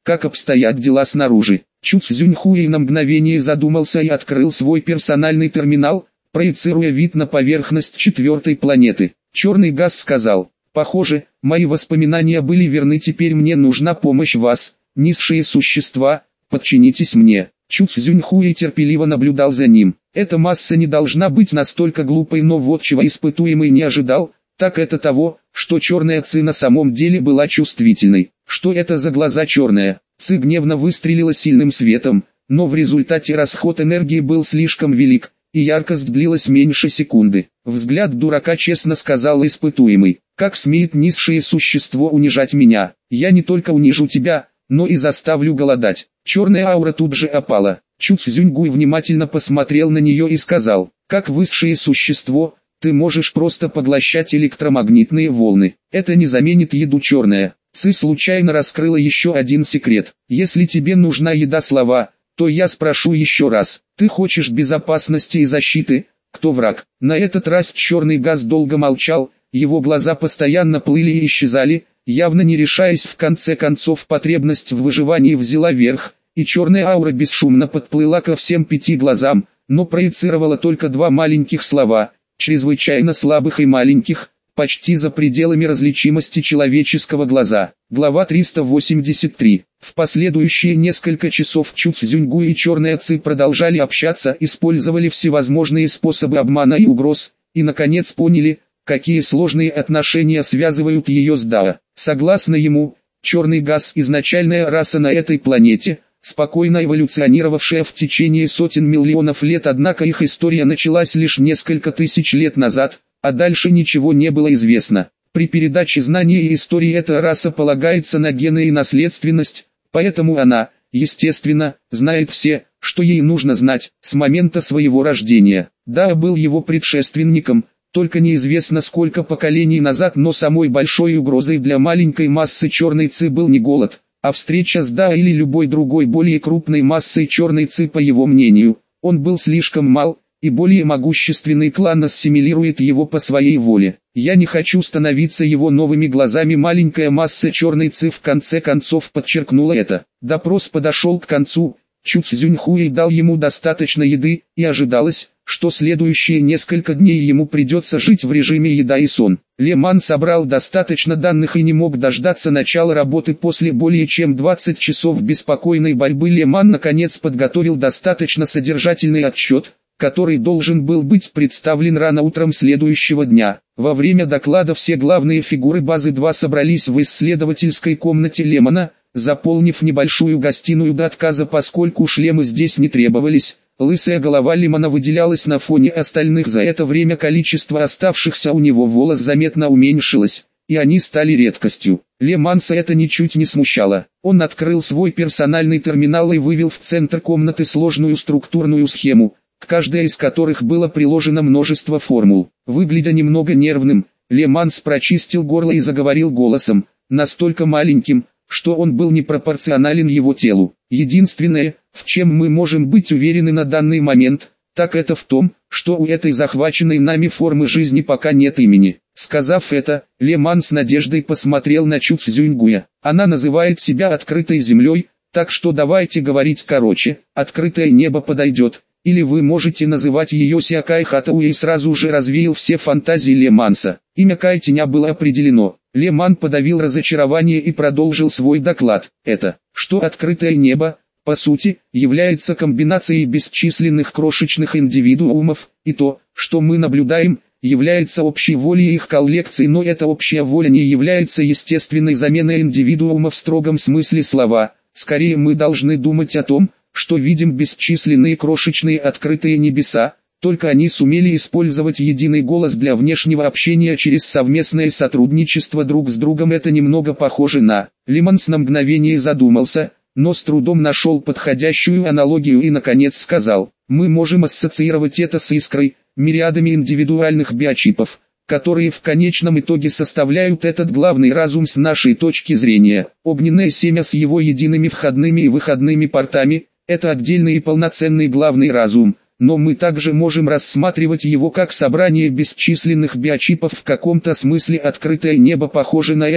как обстоят дела снаружи. Чу Цзюньхуэй на мгновение задумался и открыл свой персональный терминал, проецируя вид на поверхность четвертой планеты. Черный газ сказал: «Похоже, мои воспоминания были верны, теперь мне нужна помощь вас, низшие существа, подчинитесь мне». Чу Цзюньхуэй терпеливо наблюдал за ним. Эта масса не должна быть настолько глупой, но вот чего испытуемый не ожидал, так это того, что черная ци на самом деле была чувствительной. Что это за глаза черная? Ци гневно выстрелила сильным светом, но в результате расход энергии был слишком велик, и яркость длилась меньше секунды. Взгляд дурака, честно сказал испытуемый. Как смеет низшее существо унижать меня? Я не только унижу тебя, но и заставлю голодать. Черная аура тут же опала. Чу Цзюньгуй внимательно посмотрел на нее и сказал: как высшее существо, ты можешь просто поглощать электромагнитные волны. Это не заменит еду. Черная Ци случайно раскрыла еще один секрет. Если тебе нужна еда, слова, то я спрошу еще раз. Ты хочешь безопасности и защиты? Кто враг? На этот раз черный газ долго молчал, его глаза постоянно плыли и исчезали, явно не решаясь. В конце концов потребность в выживании взяла верх, и черная аура бесшумно подплыла ко всем пяти глазам, но проецировала только два маленьких слова, чрезвычайно слабых и маленьких, почти за пределами различимости человеческого глаза. Глава триста восемьдесят три. В последующие несколько часов Чу Цзюньгуй и Черная Ци продолжали общаться, использовали всевозможные способы обмана и угроз, и наконец поняли, какие сложные отношения связывают ее с Дао. Согласно ему, черный газ – изначальная раса на этой планете, спокойно эволюционировавшая в течение сотен миллионов лет, однако их история началась лишь несколько тысяч лет назад, а дальше ничего не было известно. При передаче знаний и истории эта раса полагается на гены и наследственность, поэтому она, естественно, знает все, что ей нужно знать, с момента своего рождения. Дао был его предшественником, только неизвестно сколько поколений назад, но самой большой угрозой для маленькой массы черной Ци был не голод, а встреча с Дао или любой другой более крупной массой черной Ци. По его мнению, он был слишком мал, и более могущественный клан ассимилирует его по своей воле. Я не хочу становиться его новыми глазами. Маленькая масса черной Ци в конце концов подчеркнула это. Допрос подошел к концу. Чу Цзюньхуэй дал ему достаточно еды, и ожидалось, что следующие несколько дней ему придется жить в режиме еда и сон. Леман собрал достаточно данных и не мог дождаться начала работы. После более чем двадцати часов беспокойной борьбы Леман наконец подготовил достаточно содержательный отчет, который должен был быть представлен рано утром следующего дня. Во время доклада все главные фигуры базы два собрались в исследовательской комнате Лемана, заполнив небольшую гостиную до отказа, поскольку шлемы здесь не требовались. Лысая голова Лемана выделялась на фоне остальных. За это время количество оставшихся у него волос заметно уменьшилось, и они стали редкостью. Леманса это ничуть не смущало. Он открыл свой персональный терминал и вывел в центр комнаты сложную структурную схему, к каждой из которых было приложено множество формул. Выглядя немного нервным, Леманс прочистил горло и заговорил голосом, настолько маленьким, что он был непропорционален его телу. Единственное, в чем мы можем быть уверены на данный момент, так это в том, что у этой захваченной нами формы жизни пока нет имени. Сказав это, Леман с надеждой посмотрел на Чу Цзюньгуя. Она называет себя открытой землей, так что давайте говорить короче, открытое небо подойдет. Или вы можете называть ее Сиакай Хатауэ. И сразу же развеял все фантазии Леманса. Имя Кайтиня было определено. Леман подавил разочарование и продолжил свой доклад. Это, что открытое небо, по сути, является комбинацией бесчисленных крошечных индивидуумов, и то, что мы наблюдаем, является общей волей их коллекции, но эта общая воля не является естественной заменой индивидуума в строгом смысле слова. Скорее мы должны думать о том, что видим бесчисленные крошечные открытые небеса, только они сумели использовать единый голос для внешнего общения через совместное сотрудничество друг с другом. Это немного похоже на... Леманс на мгновение задумался, но с трудом нашел подходящую аналогию и наконец сказал: мы можем ассоциировать это с искрой, мириадами индивидуальных биочипов, которые в конечном итоге составляют этот главный разум с нашей точки зрения. Огненное семя с его едиными входными и выходными портами – это отдельный и полноценный главный разум, но мы также можем рассматривать его как собрание бесчисленных биочипов. В каком-то смысле открытое небо похоже на это,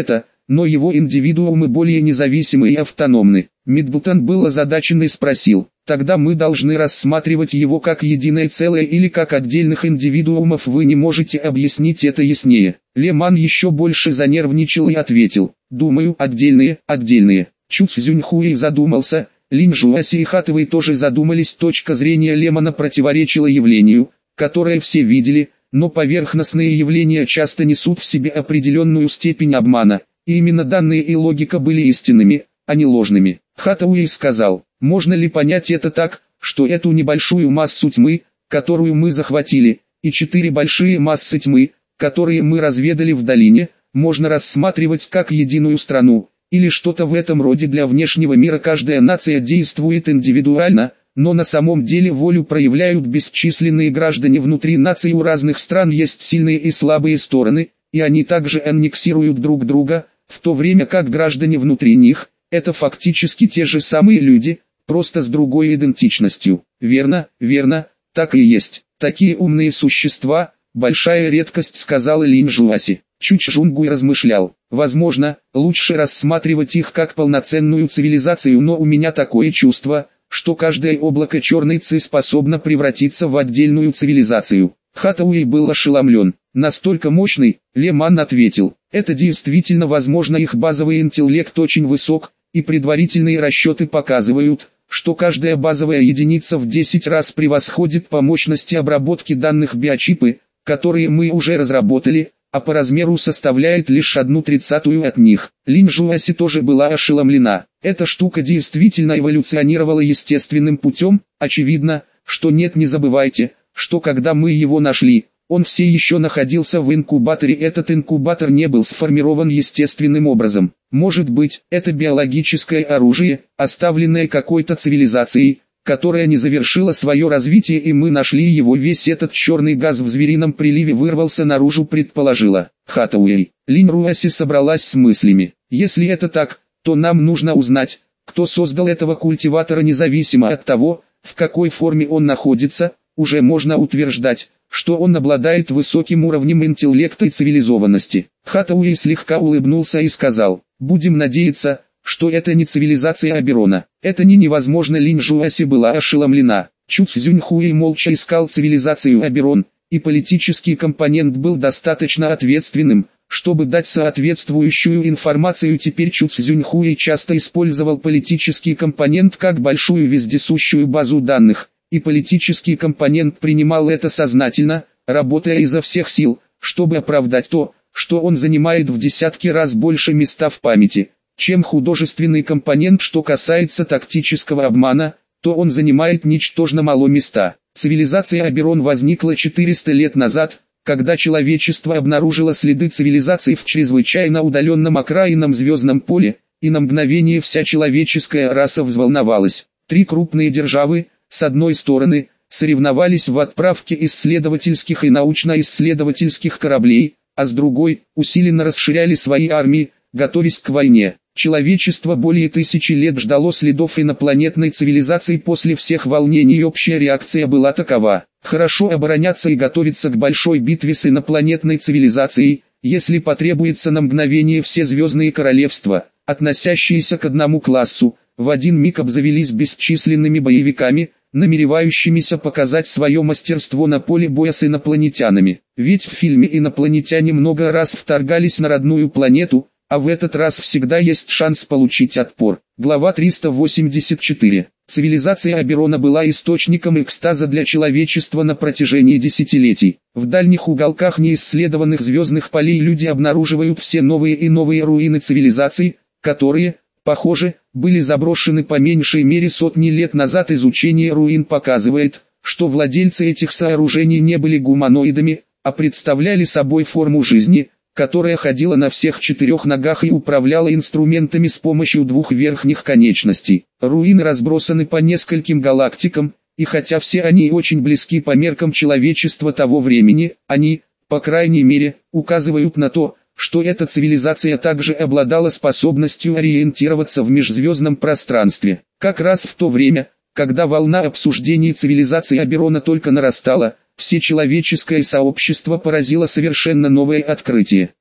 но его индивидуумы более независимы и автономны. Миддлтон был озадачен и спросил: тогда мы должны рассматривать его как единое целое или как отдельных индивидуумов? Вы не можете объяснить это яснее? Леман еще больше занервничал и ответил: думаю, отдельные, отдельные. Чу Цзюньхуэй задумался, Линь Жуаси и Хатовый тоже задумались. Точка зрения Лемана противоречила явлению, которое все видели, но поверхностные явления часто несут в себе определенную степень обмана, и именно данные и логика были истинными, а не ложными. Хатауэй сказал: можно ли понять это так, что эту небольшую массу тьмы, которую мы захватили, и четыре большие массы тьмы, которые мы разведали в долине, можно рассматривать как единую страну, или что-то в этом роде? Для внешнего мира каждая нация действует индивидуально, но на самом деле волю проявляют бесчисленные граждане внутри наций. У разных стран есть сильные и слабые стороны, и они также аннексируют друг друга, в то время как граждане внутри них – это фактически те же самые люди, просто с другой идентичностью. Верно, верно, так и есть. Такие умные существа – большая редкость, сказал Линь Жуаси. Чу Чжунгуй размышлял: возможно, лучше рассматривать их как полноценную цивилизацию, но у меня такое чувство, что каждое облако черной ци способно превратиться в отдельную цивилизацию. Хатауэй был ошеломлен. Настолько мощный? Леман ответил: это действительно возможно. Их базовый интеллект очень высок, и предварительные расчеты показывают, что каждая базовая единица в десять раз превосходит по мощности обработки данных биочипы, которые мы уже разработали, а по размеру составляет лишь одну тридцатую от них. Линь Жуаси тоже была ошеломлена. Эта штука действительно эволюционировала естественным путем? Очевидно, что нет. Не забывайте, что когда мы его нашли, он все еще находился в инкубаторе. Этот инкубатор не был сформирован естественным образом. Может быть, это биологическое оружие, оставленное какой-то цивилизацией, которая не завершила свое развитие, и мы нашли его. Весь этот черный газ в зверином приливе вырвался наружу, предположила Хатауэй. Линь Руаси собралась с мыслями. Если это так, то нам нужно узнать, кто создал этого культиватора. Независимо от того, в какой форме он находится, уже можно утверждать, что он обладает высоким уровнем интеллекта и цивилизованности. Хатауэй слегка улыбнулся и сказал: будем надеяться, что это не цивилизация Аберона. Это не невозможно. Линь Жуаси была ошеломлена. Чу Цзюньхуэй молча искал цивилизацию Аберон, и политический компонент был достаточно ответственным, чтобы дать соответствующую информацию. Теперь Чу Цзюньхуэй часто использовал политический компонент как большую вездесущую базу данных, и политический компонент принимал это сознательно, работая изо всех сил, чтобы оправдать то, что он занимает в десятки раз больше места в памяти, чем художественный компонент. Что касается тактического обмана, то он занимает ничтожно мало места. Цивилизация Аберон возникла четыреста лет назад, когда человечество обнаружило следы цивилизации в чрезвычайно удаленном окраинном звездном поле, и на мгновение вся человеческая раса взволновалась. Три крупные державы, с одной стороны, соревновались в отправке исследовательских и научно-исследовательских кораблей, а с другой, усиленно расширяли свои армии, готовясь к войне. Человечество более тысячи лет ждало следов инопланетной цивилизации. После всех волнений общая реакция была такова: хорошо обороняться и готовиться к большой битве с инопланетной цивилизацией, если потребуется. На мгновение все звездные королевства, относящиеся к одному классу, в один миг обзавелись бесчисленными боевиками, намеревающимися показать свое мастерство на поле боя с инопланетянами. Ведь в фильме инопланетяне много раз вторгались на родную планету, а в этот раз всегда есть шанс получить отпор. Глава триста восемьдесят четыре. Цивилизация Аберона была источником экстаза для человечества на протяжении десятилетий. В дальних уголках неисследованных звездных полей люди обнаруживают все новые и новые руины цивилизаций, которые, похоже, были заброшены по меньшей мере сотни лет назад. Изучение руин показывает, что владельцы этих сооружений не были гуманоидами, а представляли собой форму жизни, которая ходила на всех четырех ногах и управляла инструментами с помощью двух верхних конечностей. Руины разбросаны по нескольким галактикам, и хотя все они очень близки по меркам человечества того времени, они, по крайней мере, указывают на то, что эта цивилизация также обладала способностью ориентироваться в межзвездном пространстве. Как раз в то время, когда волна обсуждений цивилизации Аберона только нарастала, всечеловеческое сообщество поразило совершенно новое открытие.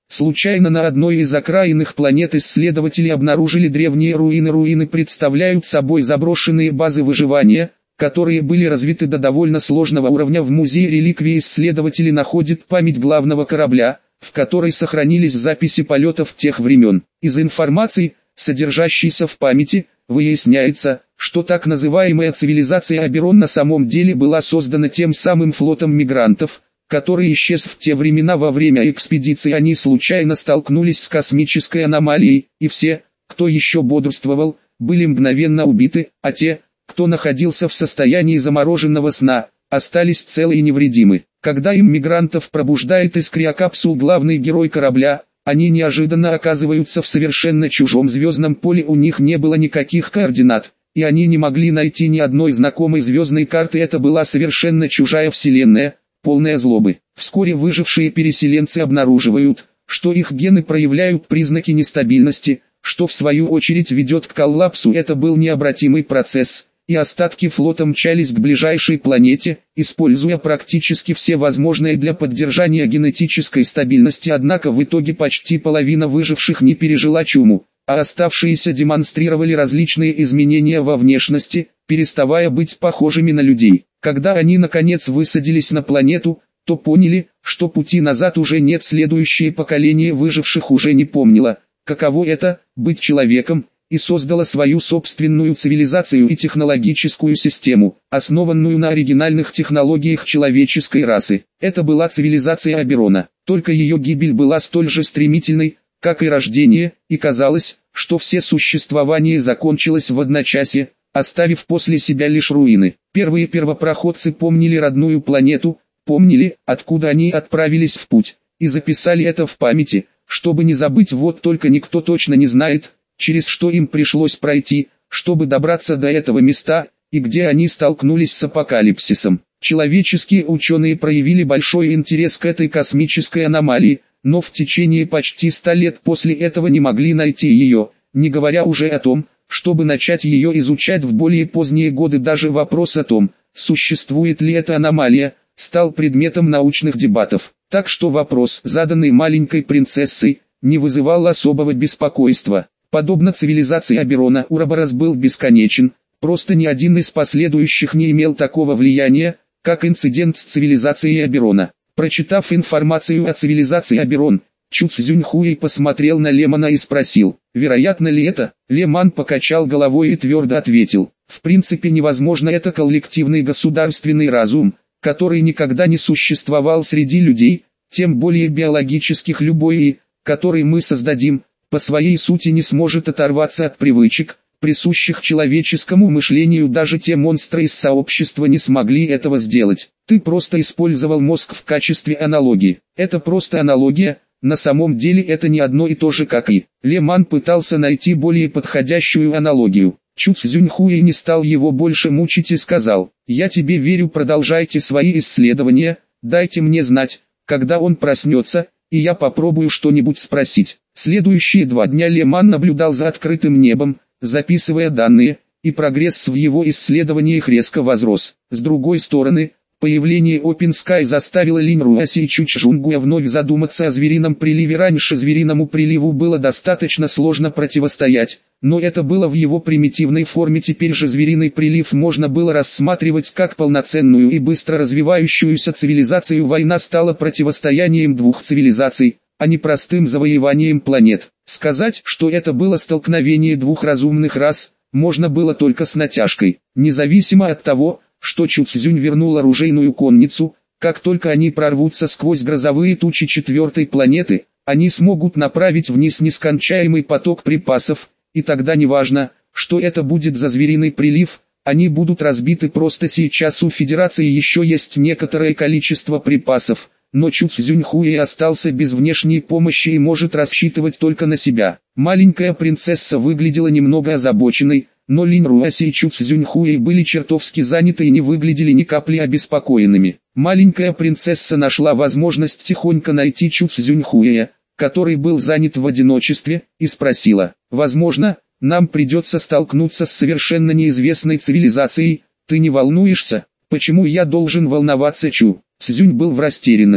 Случайно на одной из окраинных планет исследователи обнаружили древние руины. Руины представляют собой заброшенные базы выживания, которые были развиты до довольно сложного уровня. В музее реликвий исследователи находят память главного корабля, в которой сохранились записи полетов тех времен. Из информации, содержащейся в памяти, выясняется, что так называемая цивилизация Оберон на самом деле была создана тем самым флотом мигрантов, который исчез в те времена. Во время экспедиции они случайно столкнулись с космической аномалией, и все, кто еще бодрствовал, были мгновенно убиты, а те, кто находился в состоянии замороженного сна, остались целы и невредимы. Когда им мигрантов пробуждает из криокапсул главный герой корабля, они неожиданно оказываются в совершенно чужом звездном поле. У них не было никаких координат, и они не могли найти ни одной знакомой звездной карты. Это была совершенно чужая вселенная, полная злобы. Вскоре выжившие переселенцы обнаруживают, что их гены проявляют признаки нестабильности, что в свою очередь ведет к коллапсу. Это был необратимый процесс, и остатки флота мчались к ближайшей планете, используя практически все возможные для поддержания генетической стабильности. Однако в итоге почти половина выживших не пережила чуму, а оставшиеся демонстрировали различные изменения во внешности, переставая быть похожими на людей. Когда они наконец высадились на планету, то поняли, что пути назад уже нет. Следующее поколение выживших уже не помнило, каково это – быть человеком, и создало свою собственную цивилизацию и технологическую систему, основанную на оригинальных технологиях человеческой расы. Это была цивилизация Оберона, только ее гибель была столь же стремительной, как и рождение, и казалось, что все существование закончилось в одночасье, оставив после себя лишь руины. Первые первопроходцы помнили родную планету, помнили, откуда они отправились в путь, и записали это в памяти, чтобы не забыть. Вот только никто точно не знает, через что им пришлось пройти, чтобы добраться до этого места, и где они столкнулись с апокалипсисом. Человеческие ученые проявили большой интерес к этой космической аномалии, но в течение почти ста лет после этого не могли найти ее, не говоря уже о том, чтобы начать ее изучать в более поздние годы. Даже вопрос о том, существует ли эта аномалия, стал предметом научных дебатов. Так что вопрос, заданный маленькой принцессой, не вызывал особого беспокойства. Подобно цивилизации Оберона, Ураборос был бесконечен, просто ни один из последующих не имел такого влияния, как инцидент с цивилизацией Оберона. Прочитав информацию о цивилизации Оберон, Чу Цзюньхуэй посмотрел на Лемона и спросил, вероятно ли это? Леман покачал головой и твердо ответил, в принципе невозможно. Это коллективный государственный разум, который никогда не существовал среди людей, тем более биологических. Любой и, который мы создадим, по своей сути не сможет оторваться от привычек, присущих человеческому мышлению. Даже те монстры из сообщества не смогли этого сделать. Ты просто использовал мозг в качестве аналогии. Это просто аналогия, на самом деле это не одно и то же, как и. Леман пытался найти более подходящую аналогию. Чу Цзюньхуэй не стал его больше мучить и сказал, я тебе верю, продолжайте свои исследования, дайте мне знать, когда он проснется, и я попробую что-нибудь спросить. Следующие два дня Леман наблюдал за открытым небом, записывая данные, и прогресс в его исследованиях резко возрос. С другой стороны, появление Open Sky заставило Линь Руаси и Чу Чжунгуя вновь задуматься о зверином приливе. Раньше звериному приливу было достаточно сложно противостоять, но это было в его примитивной форме. Теперь же звериный прилив можно было рассматривать как полноценную и быстро развивающуюся цивилизацию. Война стала противостоянием двух цивилизаций, а не простым завоеванием планет. Сказать, что это было столкновение двух разумных рас, можно было только с натяжкой. Независимо от того, что Чу Цзюнь вернул оружейную конницу, как только они прорвутся сквозь грозовые тучи четвертой планеты, они смогут направить вниз нескончаемый поток припасов, и тогда неважно, что это будет за звериный прилив, они будут разбиты. Просто сейчас у Федерации еще есть некоторое количество припасов, но Чу Цзюньхуэй остался без внешней помощи и может рассчитывать только на себя. Маленькая принцесса выглядела немного озабоченной, но Линь Руаси и Чу Цзюньхуэй были чертовски заняты и не выглядели ни капли обеспокоенными. Маленькая принцесса нашла возможность тихонько найти Чу Цзюньхуэя, который был занят в одиночестве, и спросила, возможно, нам придется столкнуться с совершенно неизвестной цивилизацией, ты не волнуешься? Почему я должен волноваться? Чу Цзюнь был в растерянности.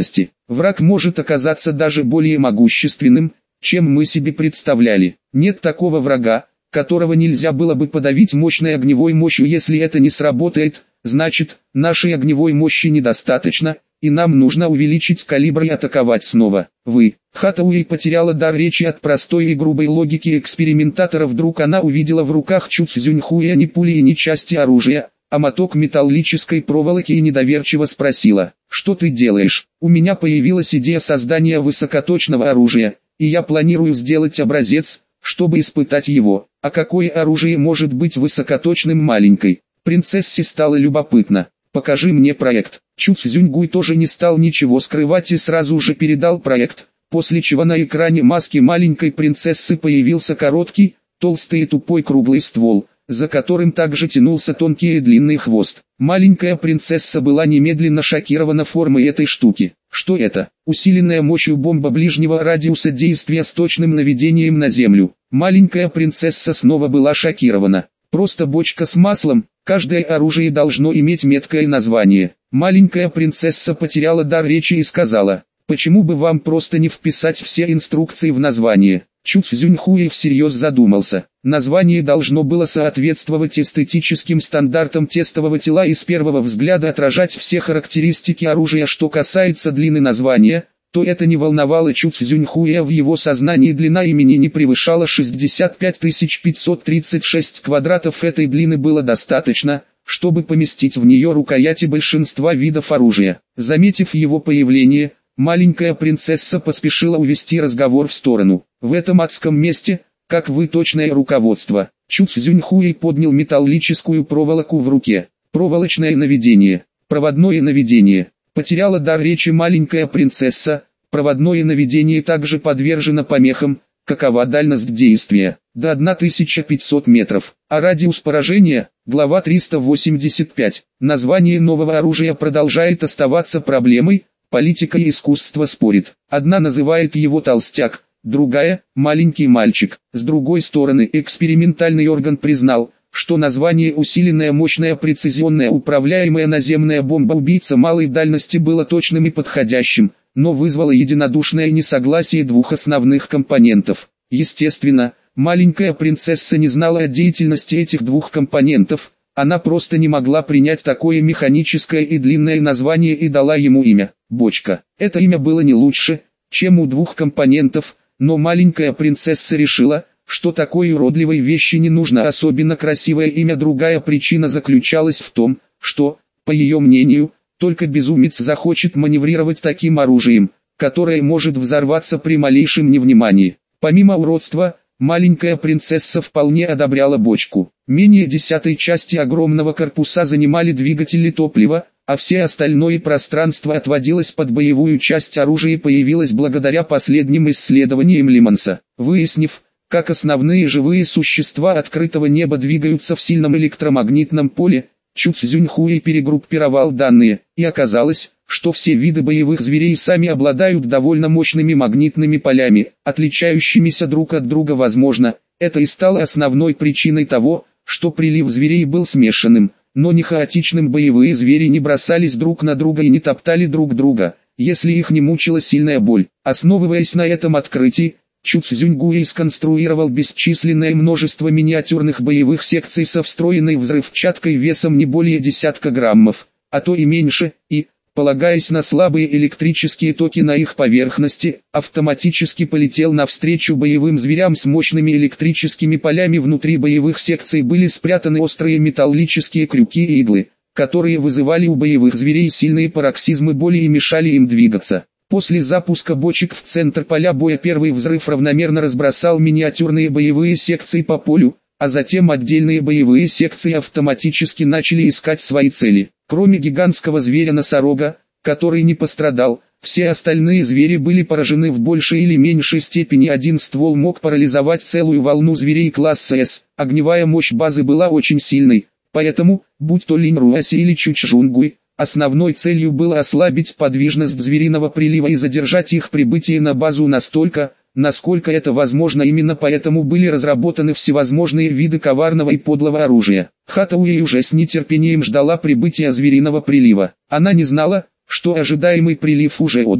Враг может оказаться даже более могущественным, чем мы себе представляли. Нет такого врага, которого нельзя было бы подавить мощной огневой мощью. Если это не сработает, значит, нашей огневой мощи недостаточно, и нам нужно увеличить калибр и атаковать снова. Вы. Хатауэй потеряла дар речи от простой и грубой логики экспериментатора. Вдруг она увидела в руках Чу Цзюньхуя не пули и не части оружия, а моток металлической проволоки, и недоверчиво спросила: «Что ты делаешь?» «У меня появилась идея создания высокоточного оружия, и я планирую сделать образец, чтобы испытать его». «А какое оружие может быть высокоточным?» Маленькой принцессе стало любопытно. «Покажи мне проект». Чу Цзюньгуй тоже не стал ничего скрывать и сразу же передал проект, после чего на экране маски маленькой принцессы появился короткий, толстый и тупой круглый ствол, за которым также тянулся тонкий и длинный хвост. Маленькая принцесса была немедленно шокирована формой этой штуки. Что это? Усиленная мощью бомба ближнего радиуса действия с точным наведением на землю. Маленькая принцесса снова была шокирована. Просто бочка с маслом. Каждое оружие должно иметь меткое название. Маленькая принцесса потеряла дар речи и сказала: «Почему бы вам просто не вписать все инструкции в название?» Чу Цзюньхуэй всерьез задумался. Название должно было соответствовать эстетическим стандартам тестового тела и с первого взгляда отражать все характеристики оружия. Что касается длины названия, то это не волновало Чу Цзюньхуэя. В его сознании длина имени не превышала шестьдесят пять тысяч пятьсот тридцать шесть квадратов. Этой длины было достаточно, чтобы поместить в нее рукояти большинства видов оружия. Заметив его появление, маленькая принцесса поспешила увести разговор в сторону. «В этом адском месте, как вы точное руководство». Чу Цзюньхуэй поднял металлическую проволоку в руке. «Проволочное наведение. Проводное наведение». Потеряла дар речи маленькая принцесса. Проводное наведение также подвержено помехам. Какова дальность действия? До тысячи пятисот метров. А радиус поражения? Глава триста восемьдесят пять. Название нового оружия продолжает оставаться проблемой. Политика и искусство спорят. Одна называет его толстяк, другая – маленький мальчик. С другой стороны, экспериментальный орган признал, что название «усиленная мощная прецизионная управляемая наземная бомба-убийца малой дальности» было точным и подходящим, но вызвало единодушное несогласие двух основных компонентов. Естественно, маленькая принцесса не знала о деятельности этих двух компонентов, она просто не могла принять такое механическое и длинное название и дала ему имя – «Бочка». Это имя было не лучше, чем у двух компонентов, но маленькая принцесса решила, что такой уродливой вещи не нужно особенно красивое имя. Другая причина заключалась в том, что, по ее мнению, только безумец захочет маневрировать таким оружием, которое может взорваться при малейшем невнимании. Помимо уродства, маленькая принцесса вполне одобряла бочку. Менее десятой части огромного корпуса занимали двигатели топлива, а все остальное пространство отводилось под боевую часть. Оружия появилось благодаря последним исследованиям Лимонса. Выяснив, как основные живые существа открытого неба двигаются в сильном электромагнитном поле, Чу Цзюньхуэй перегруппировал данные, и оказалось, что все виды боевых зверей сами обладают довольно мощными магнитными полями, отличающимися друг от друга. Возможно, это и стало основной причиной того, что прилив зверей был смешанным, но не хаотичным. Боевые звери не бросались друг на друга и не топтали друг друга, если их не мучила сильная боль. Основываясь на этом открытии, Чу Цзюньгуэй сконструировал бесчисленное множество миниатюрных боевых секций со встроенной взрывчаткой весом не более десятка граммов, а то и меньше, и, полагаясь на слабые электрические токи на их поверхности, автоматически полетел навстречу боевым зверям с мощными электрическими полями. Внутри боевых секций были спрятаны острые металлические крюки и иглы, которые вызывали у боевых зверей сильные пароксизмы боли и мешали им двигаться. После запуска бочек в центр поля боя первый взрыв равномерно разбросал миниатюрные боевые секции по полю, а затем отдельные боевые секции автоматически начали искать свои цели. Кроме гигантского зверя-носорога, который не пострадал, все остальные звери были поражены в большей или меньшей степени. Один ствол мог парализовать целую волну зверей класса С. Огневая мощь базы была очень сильной, поэтому, будь то Линь Руаси или Чучжунгуй, основной целью было ослабить подвижность звериного прилива и задержать их прибытие на базу настолько, насколько это возможно. Именно поэтому были разработаны всевозможные виды коварного и подлого оружия. Хатауэй уже с нетерпением ждала прибытия звериного прилива. Она не знала, что ожидаемый прилив уже отбыл,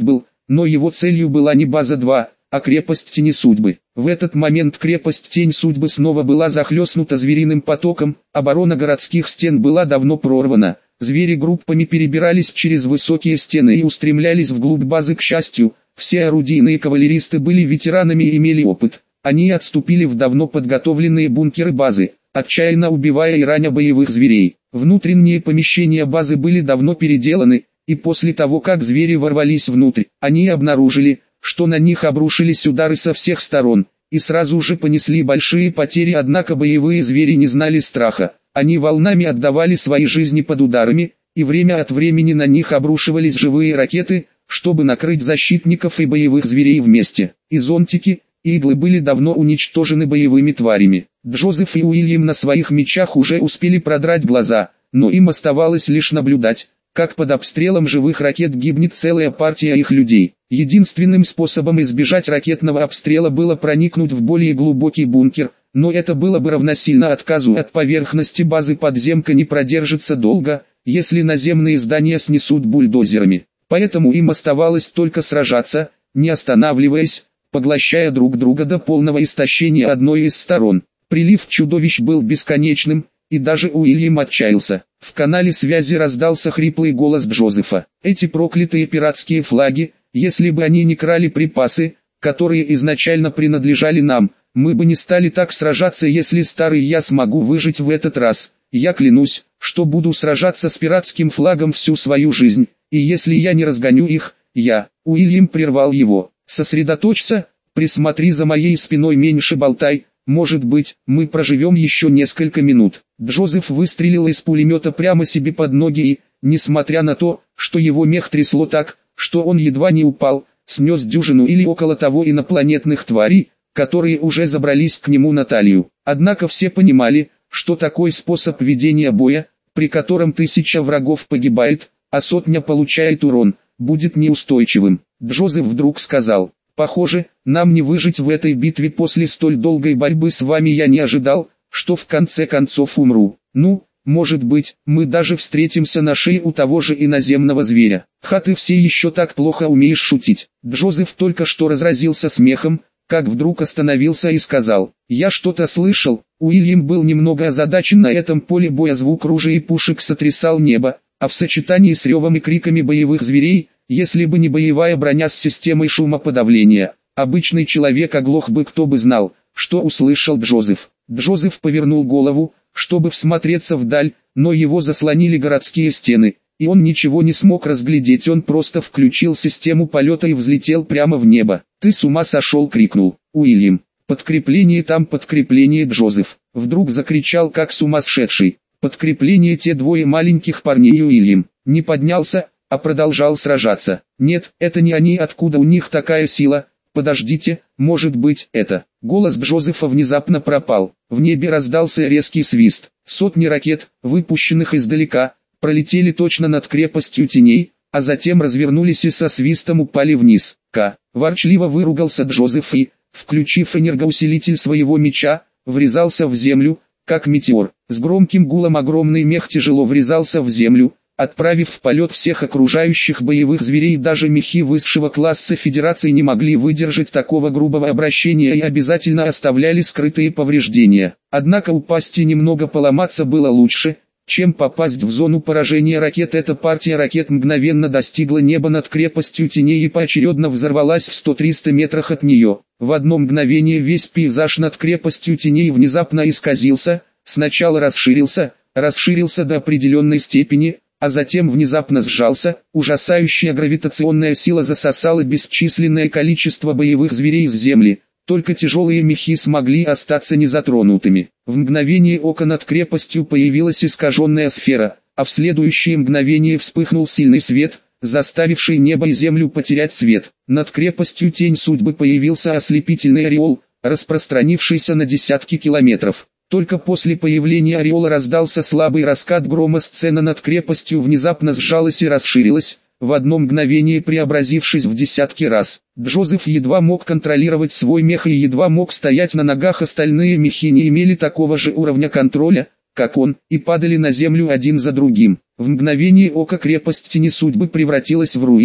но его целью была не база два, а крепость Тени Судьбы. В этот момент крепость Тень Судьбы снова была захлестнута звериным потоком, оборона городских стен была давно прорвана. Звери группами перебирались через высокие стены и устремлялись вглубь базы. К счастью, все орудийные кавалеристы были ветеранами и имели опыт. Они отступили в давно подготовленные бункеры базы, отчаянно убивая и раня боевых зверей. Внутренние помещения базы были давно переделаны, и после того как звери ворвались внутрь, они обнаружили, что на них обрушились удары со всех сторон, и сразу же понесли большие потери. Однако боевые звери не знали страха, они волнами отдавали свои жизни под ударами, и время от времени на них обрушивались живые ракеты, чтобы накрыть защитников и боевых зверей вместе. И зонтики, и иглы были давно уничтожены боевыми тварями. Джозеф и Уильям на своих мечах уже успели продрать глаза, но им оставалось лишь наблюдать, как под обстрелом живых ракет гибнет целая партия их людей. Единственным способом избежать ракетного обстрела было проникнуть в более глубокий бункер, но это было бы равносильно отказу от поверхности базы. Подземка не продержится долго, если наземные здания снесут бульдозерами. Поэтому им оставалось только сражаться, не останавливаясь, поглощая друг друга до полного истощения одной из сторон. Прилив чудовищ был бесконечным, и даже Уильям отчаялся. В канале связи раздался хриплый голос Джозефа. Эти проклятые пиратские флаги, если бы они не крали припасы, которые изначально принадлежали нам, мы бы не стали так сражаться. Если старый я смогу выжить в этот раз, я клянусь, что буду сражаться с пиратским флагом всю свою жизнь, и если я не разгоню их, я... Уильям прервал его. Сосредоточься, присмотри за моей спиной, меньше болтай. Может быть, мы проживем еще несколько минут. Джозеф выстрелил из пулемета прямо себе под ноги и, несмотря на то, что его мех трясло так, что он едва не упал, снес дюжину или около того инопланетных тварей, которые уже забрались к нему на талию. Однако все понимали, что такой способ ведения боя, при котором тысяча врагов погибает, а сотня получает урон, будет неустойчивым. Джозеф вдруг сказал: «Похоже, нам не выжить в этой битве. После столь долгой борьбы с вами я не ожидал, что в конце концов умру. Ну, может быть, мы даже встретимся на шее у того же иноземного зверя. Ха, ты все еще так плохо умеешь шутить». Джозеф только что разразился смехом, как вдруг остановился и сказал: «Я что-то слышал». Уильям был немного озадачен. На этом поле боя звук ружей и пушек сотрясал небо, а в сочетании с ревом и криками боевых зверей, если бы не боевая броня с системой шумоподавления, обычный человек оглох бы. Кто бы знал, что услышал Джозеф. Джозеф повернул голову, чтобы всмотреться вдаль, но его заслонили городские стены, и он ничего не смог разглядеть. Он просто включил систему полета и взлетел прямо в небо. «Ты с ума сошел!» — крикнул Уильям. «Подкрепление там, подкрепление!» Джозеф вдруг закричал как сумасшедший. «Подкрепление!» Те двое маленьких парней. Уильям не поднялся, а продолжал сражаться. «Нет, это не они. Откуда у них такая сила? Подождите, может быть, это...» Голос Джозефа внезапно пропал. В небе раздался резкий свист. Сотни ракет, выпущенных издалека, пролетели точно над крепостью теней, а затем развернулись и со свистом упали вниз. К. Ворчливо выругался Джозеф и, включив энергоусилитель своего меча, врезался в землю, как метеор. С громким гулом огромный мех тяжело врезался в землю, отправив в полет всех окружающих боевых зверей. Даже мехи высшего класса Федерации не могли выдержать такого грубого обращения и обязательно оставляли скрытые повреждения. Однако упасть и немного поломаться было лучше, чем попасть в зону поражения ракет. Эта партия ракет мгновенно достигла неба над крепостью теней и поочередно взорвалась в сто-триста метрах от нее. В одно мгновение весь пейзаж над крепостью теней внезапно исказился, сначала расширился, расширился до определенной степени, а затем внезапно сжался. Ужасающая гравитационная сила засосала бесчисленное количество боевых зверей с земли, только тяжелые мехи смогли остаться незатронутыми. В мгновение ока над крепостью появилась искаженная сфера, а в следующее мгновение вспыхнул сильный свет, заставивший небо и землю потерять цвет. Над крепостью Тень Судьбы появился ослепительный ореол, распространившийся на десятки километров. Только после появления ореола раздался слабый раскат грома. Сцена над крепостью внезапно сжалась и расширилась, в одно мгновение преобразившись в десятки раз. Джозеф едва мог контролировать свой мех и едва мог стоять на ногах. Остальные мехи не имели такого же уровня контроля, как он, и падали на землю один за другим. В мгновение ока крепость Тени Судьбы превратилась в руины,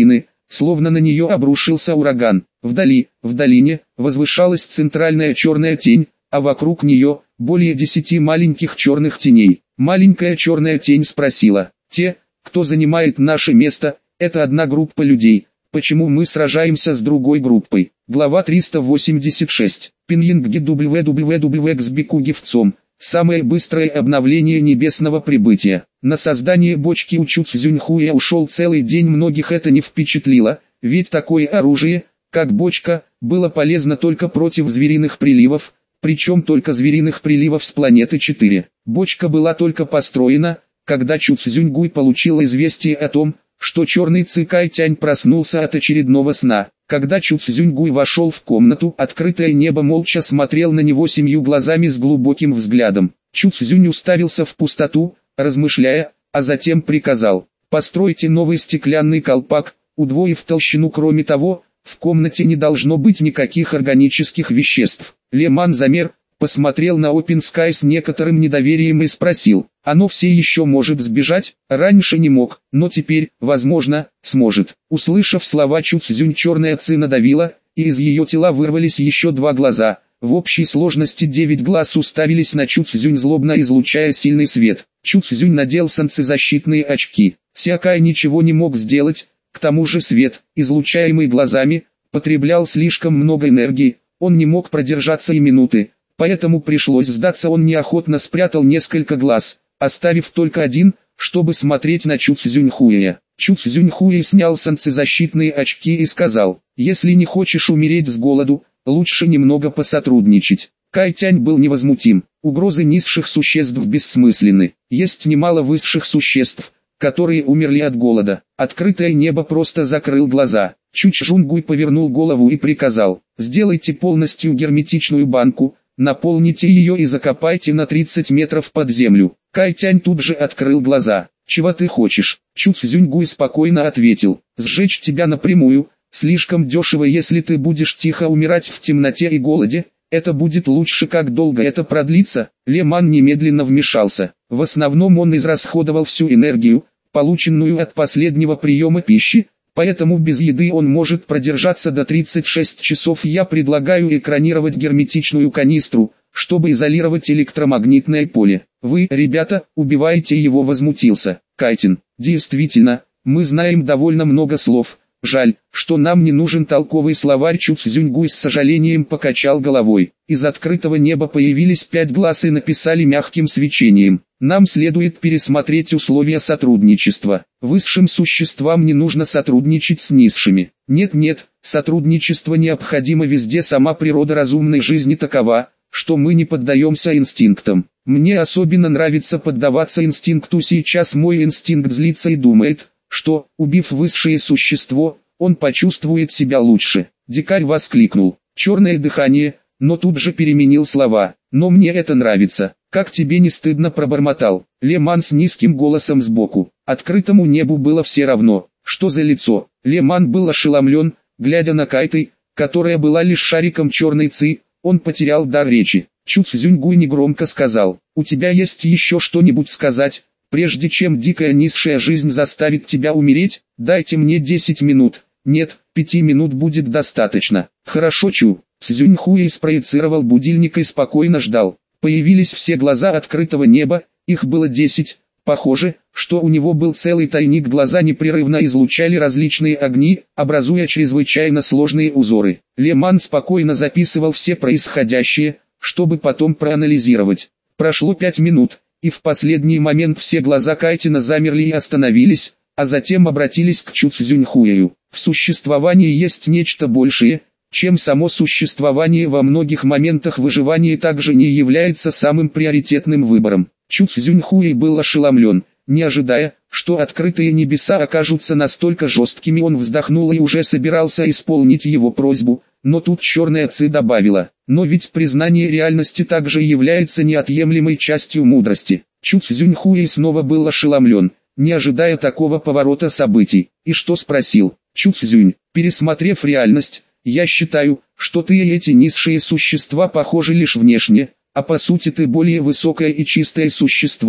словно на нее обрушился ураган. Вдали, в долине, возвышалась центральная черная тень, а вокруг нее более десяти маленьких черных теней. Маленькая черная тень спросила: «Те, кто занимает наше место, это одна группа людей. Почему мы сражаемся с другой группой?» Глава триста восемьдесят шесть. Пиньинги дабл ю дабл ю дабл ю экс бику гифтсом. Самое быстрое обновление небесного прибытия. На создание бочки у Чу Цзюньхуя ушел целый день, многих это не впечатлило, ведь такое оружие, как бочка, было полезно только против звериных приливов, причем только звериных приливов с планеты четыре. Бочка была только построена, когда Чу Цзюньгуй получил известие о том, что черный Цикай Тянь проснулся от очередного сна. Когда Чу Цзюньгуй вошел в комнату, открытое небо молча смотрел на него семью глазами с глубоким взглядом. Чу Цзюнь уставился в пустоту, размышляя, а затем приказал: «Постройте новый стеклянный колпак, удвоив толщину. Кроме того, в комнате не должно быть никаких органических веществ». Ле Ман замер, посмотрел на Open Sky с некоторым недоверием и спросил: «Оно все еще может сбежать?» «Раньше не мог, но теперь, возможно, сможет». Услышав слова Чу Цзюнь, черная ци надавила, и из ее тела вырвались еще два глаза. В общей сложности девять глаз уставились на Чу Цзюнь, злобно излучая сильный свет. Чу Цзюнь надел солнцезащитные очки. Сякай ничего не мог сделать, к тому же свет, излучаемый глазами, потреблял слишком много энергии, он не мог продержаться и минуты. Поэтому пришлось сдаться, он неохотно спрятал несколько глаз, оставив только один, чтобы смотреть на Чу Цзюньхуя. Чу Цзюньхуя снял солнцезащитные очки и сказал: «Если не хочешь умереть с голоду, лучше немного посотрудничать». Кай Тянь был невозмутим. Угрозы низших существ бессмысленны. Есть немало высших существ, которые умерли от голода. Открытое небо просто закрыл глаза. Чу Чжунгуй повернул голову и приказал: «Сделайте полностью герметичную банку, наполните ее и закопайте на тридцать метров под землю». Кай Тянь тут же открыл глаза. «Чего ты хочешь?» Чу Цзюньгуй спокойно ответил: «Сжечь тебя напрямую, слишком дешево. Если ты будешь тихо умирать в темноте и голоде, это будет лучше. Как долго это продлится?» Ле Ман немедленно вмешался. В основном он израсходовал всю энергию, полученную от последнего приема пищи, поэтому без еды он может продержаться до тридцати шести часов. Я предлагаю экранировать герметичную канистру, чтобы изолировать электромагнитное поле. «Вы, ребята, убиваете его», — возмутился Кайтин. «Действительно, мы знаем довольно много слов. Жаль, что нам не нужен толковый словарь». Чу Цзюньгуй с сожалением покачал головой. Из открытого неба появились пять глаз и написали мягким свечением: «Нам следует пересмотреть условия сотрудничества. Высшим существам не нужно сотрудничать с низшими. Нет-нет, сотрудничество необходимо везде. Сама природа разумной жизни такова, что мы не поддаемся инстинктам. Мне особенно нравится поддаваться инстинкту. Сейчас мой инстинкт злится и думает, что, убив высшее существо, он почувствует себя лучше». Дикарь воскликнул: «Черное дыхание», но тут же переменил слова: «Но мне это нравится». «Как тебе не стыдно?» — пробормотал Ле Ман с низким голосом сбоку. Открытому небу было все равно, что за лицо. Ле Ман был ошеломлен, глядя на Кайты, которая была лишь шариком черной ци. Он потерял дар речи. Чу Цзюньгуй негромко сказал: «У тебя есть еще что-нибудь сказать, прежде чем дикая низшая жизнь заставит тебя умереть? Дайте мне десять минут». «Нет, пяти минут будет достаточно». «Хорошо». Чу Цзюньхуй спроецировал будильник и спокойно ждал. Появились все глаза открытого неба, их было десять. Похоже, что у него был целый тайник. Глаза непрерывно излучали различные огни, образуя чрезвычайно сложные узоры. Ле Ман спокойно записывал все происходящее, чтобы потом проанализировать. Прошло пять минут, и в последний момент все глаза Кайтина замерли и остановились, а затем обратились к Чу Цзюньхую. В существовании есть нечто большее, чем само существование. Во многих моментах выживание также не является самым приоритетным выбором. Чу Цзюньхуй был ошеломлен, не ожидая, что открытые небеса окажутся настолько жесткими. Он вздохнул и уже собирался исполнить его просьбу, но тут черная ци добавила: «Но ведь признание реальности также является неотъемлемой частью мудрости». Чу Цзюньхуй снова был ошеломлен, не ожидая такого поворота событий. «И что?» — спросил Чу Цзюнь. «Пересмотрев реальность, я считаю, что ты и эти низшие существа похожи лишь внешне, а по сути ты более высокое и чистое существо.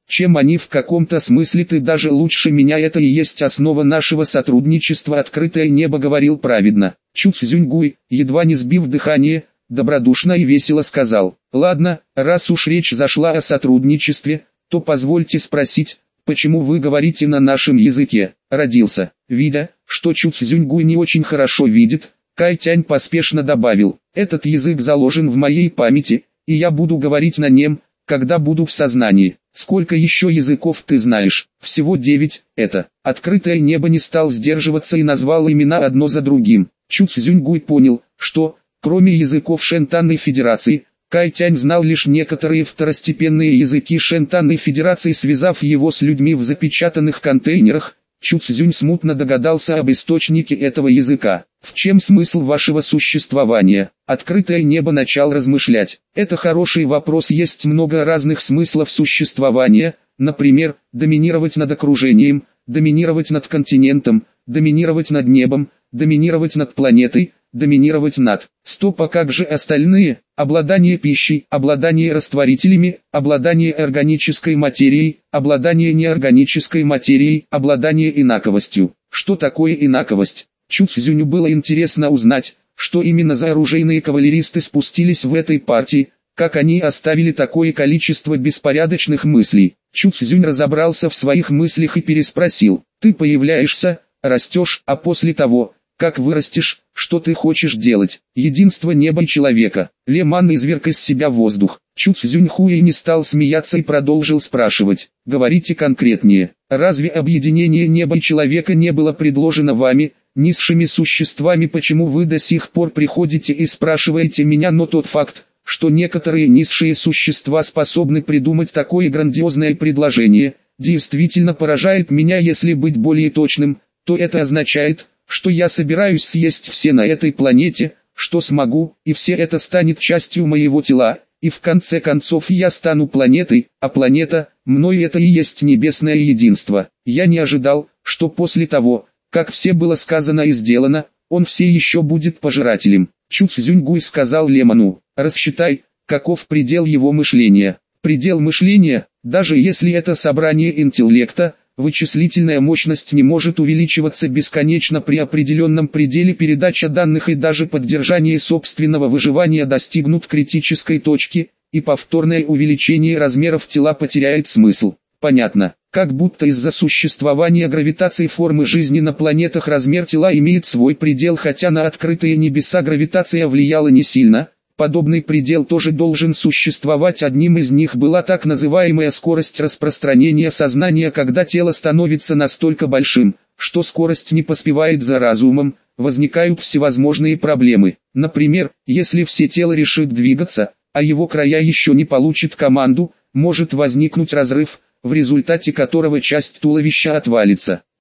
чем они в каком-то смысле ты даже лучше меня, это и есть основа нашего сотрудничества. Открытое небо говорил праведно. Чу Цзюньгуй, едва не сбив дыхание, добродушно и весело сказал: ладно, раз уж речь зашла о сотрудничестве, то позвольте спросить, почему вы говорите на нашем языке? Родился, видя, что Чу Цзюньгуй не очень хорошо видит, Кай Тянь поспешно добавил: этот язык заложен в моей памяти, и я буду говорить на нем, когда буду в сознании. Сколько еще языков ты знаешь? Всего девять. Это. Открытое небо не стал сдерживаться и назвал имена одно за другим. Чу Цзюньгуй понял, что, кроме языков Шентанной Федерации, Кай Тянь знал лишь некоторые второстепенные языки Шентанной Федерации. Связав его с людьми в запечатанных контейнерах, Чу Цзюнь смутно догадался об источнике этого языка. В чем смысл вашего существования? Открытое небо начал размышлять. Это хороший вопрос. Есть много разных смыслов существования, например, доминировать над окружением, доминировать над континентом, доминировать над небом, доминировать над планетой, доминировать над... Стоп, а как же остальные? Обладание пищей, обладание растворителями, обладание органической материей, обладание неорганической материей, обладание инаковостью. Что такое инаковость? Чу Цзюню было интересно узнать, что именно за оружейные кавалеристы спустились в этой партии, как они оставили такое количество беспорядочных мыслей. Чу Цзюнь разобрался в своих мыслях и переспросил: ты появляешься, растешь, а после того, как вырастешь, что ты хочешь делать? Единство неба и человека. Ле Ман изверг из себя воздух. Чу Цзюнь Хуэй не стал смеяться и продолжил спрашивать: говорите конкретнее. Разве объединение неба и человека не было предложено вами, низшими существами? Почему вы до сих пор приходите и спрашиваете меня? Но тот факт, что некоторые низшие существа способны придумать такое грандиозное предложение, действительно поражает меня. Если быть более точным, то это означает, что я собираюсь съесть все на этой планете, что смогу, и все это станет частью моего тела, и в конце концов я стану планетой, а планета, мной, это и есть небесное единство. Я не ожидал, что после того, как все было сказано и сделано, он все еще будет пожирателем. Чу Цзюньгуй сказал Леману: рассчитай, каков предел его мышления. Предел мышления, даже если это собрание интеллекта, вычислительная мощность не может увеличиваться бесконечно. При определенном пределе передача данных и даже поддержание собственного выживания достигнут критической точки, и повторное увеличение размеров тела потеряет смысл. Понятно, как будто из-за существования гравитации формы жизни на планетах размер тела имеет свой предел, хотя на открытые небеса гравитация влияла не сильно. Подобный предел тоже должен существовать. Одним из них была так называемая скорость распространения сознания, когда тело становится настолько большим, что скорость не поспевает за разумом. Возникают всевозможные проблемы. Например, если все тело решит двигаться, а его края еще не получит команду, может возникнуть разрыв, в результате которого часть туловища отвалится.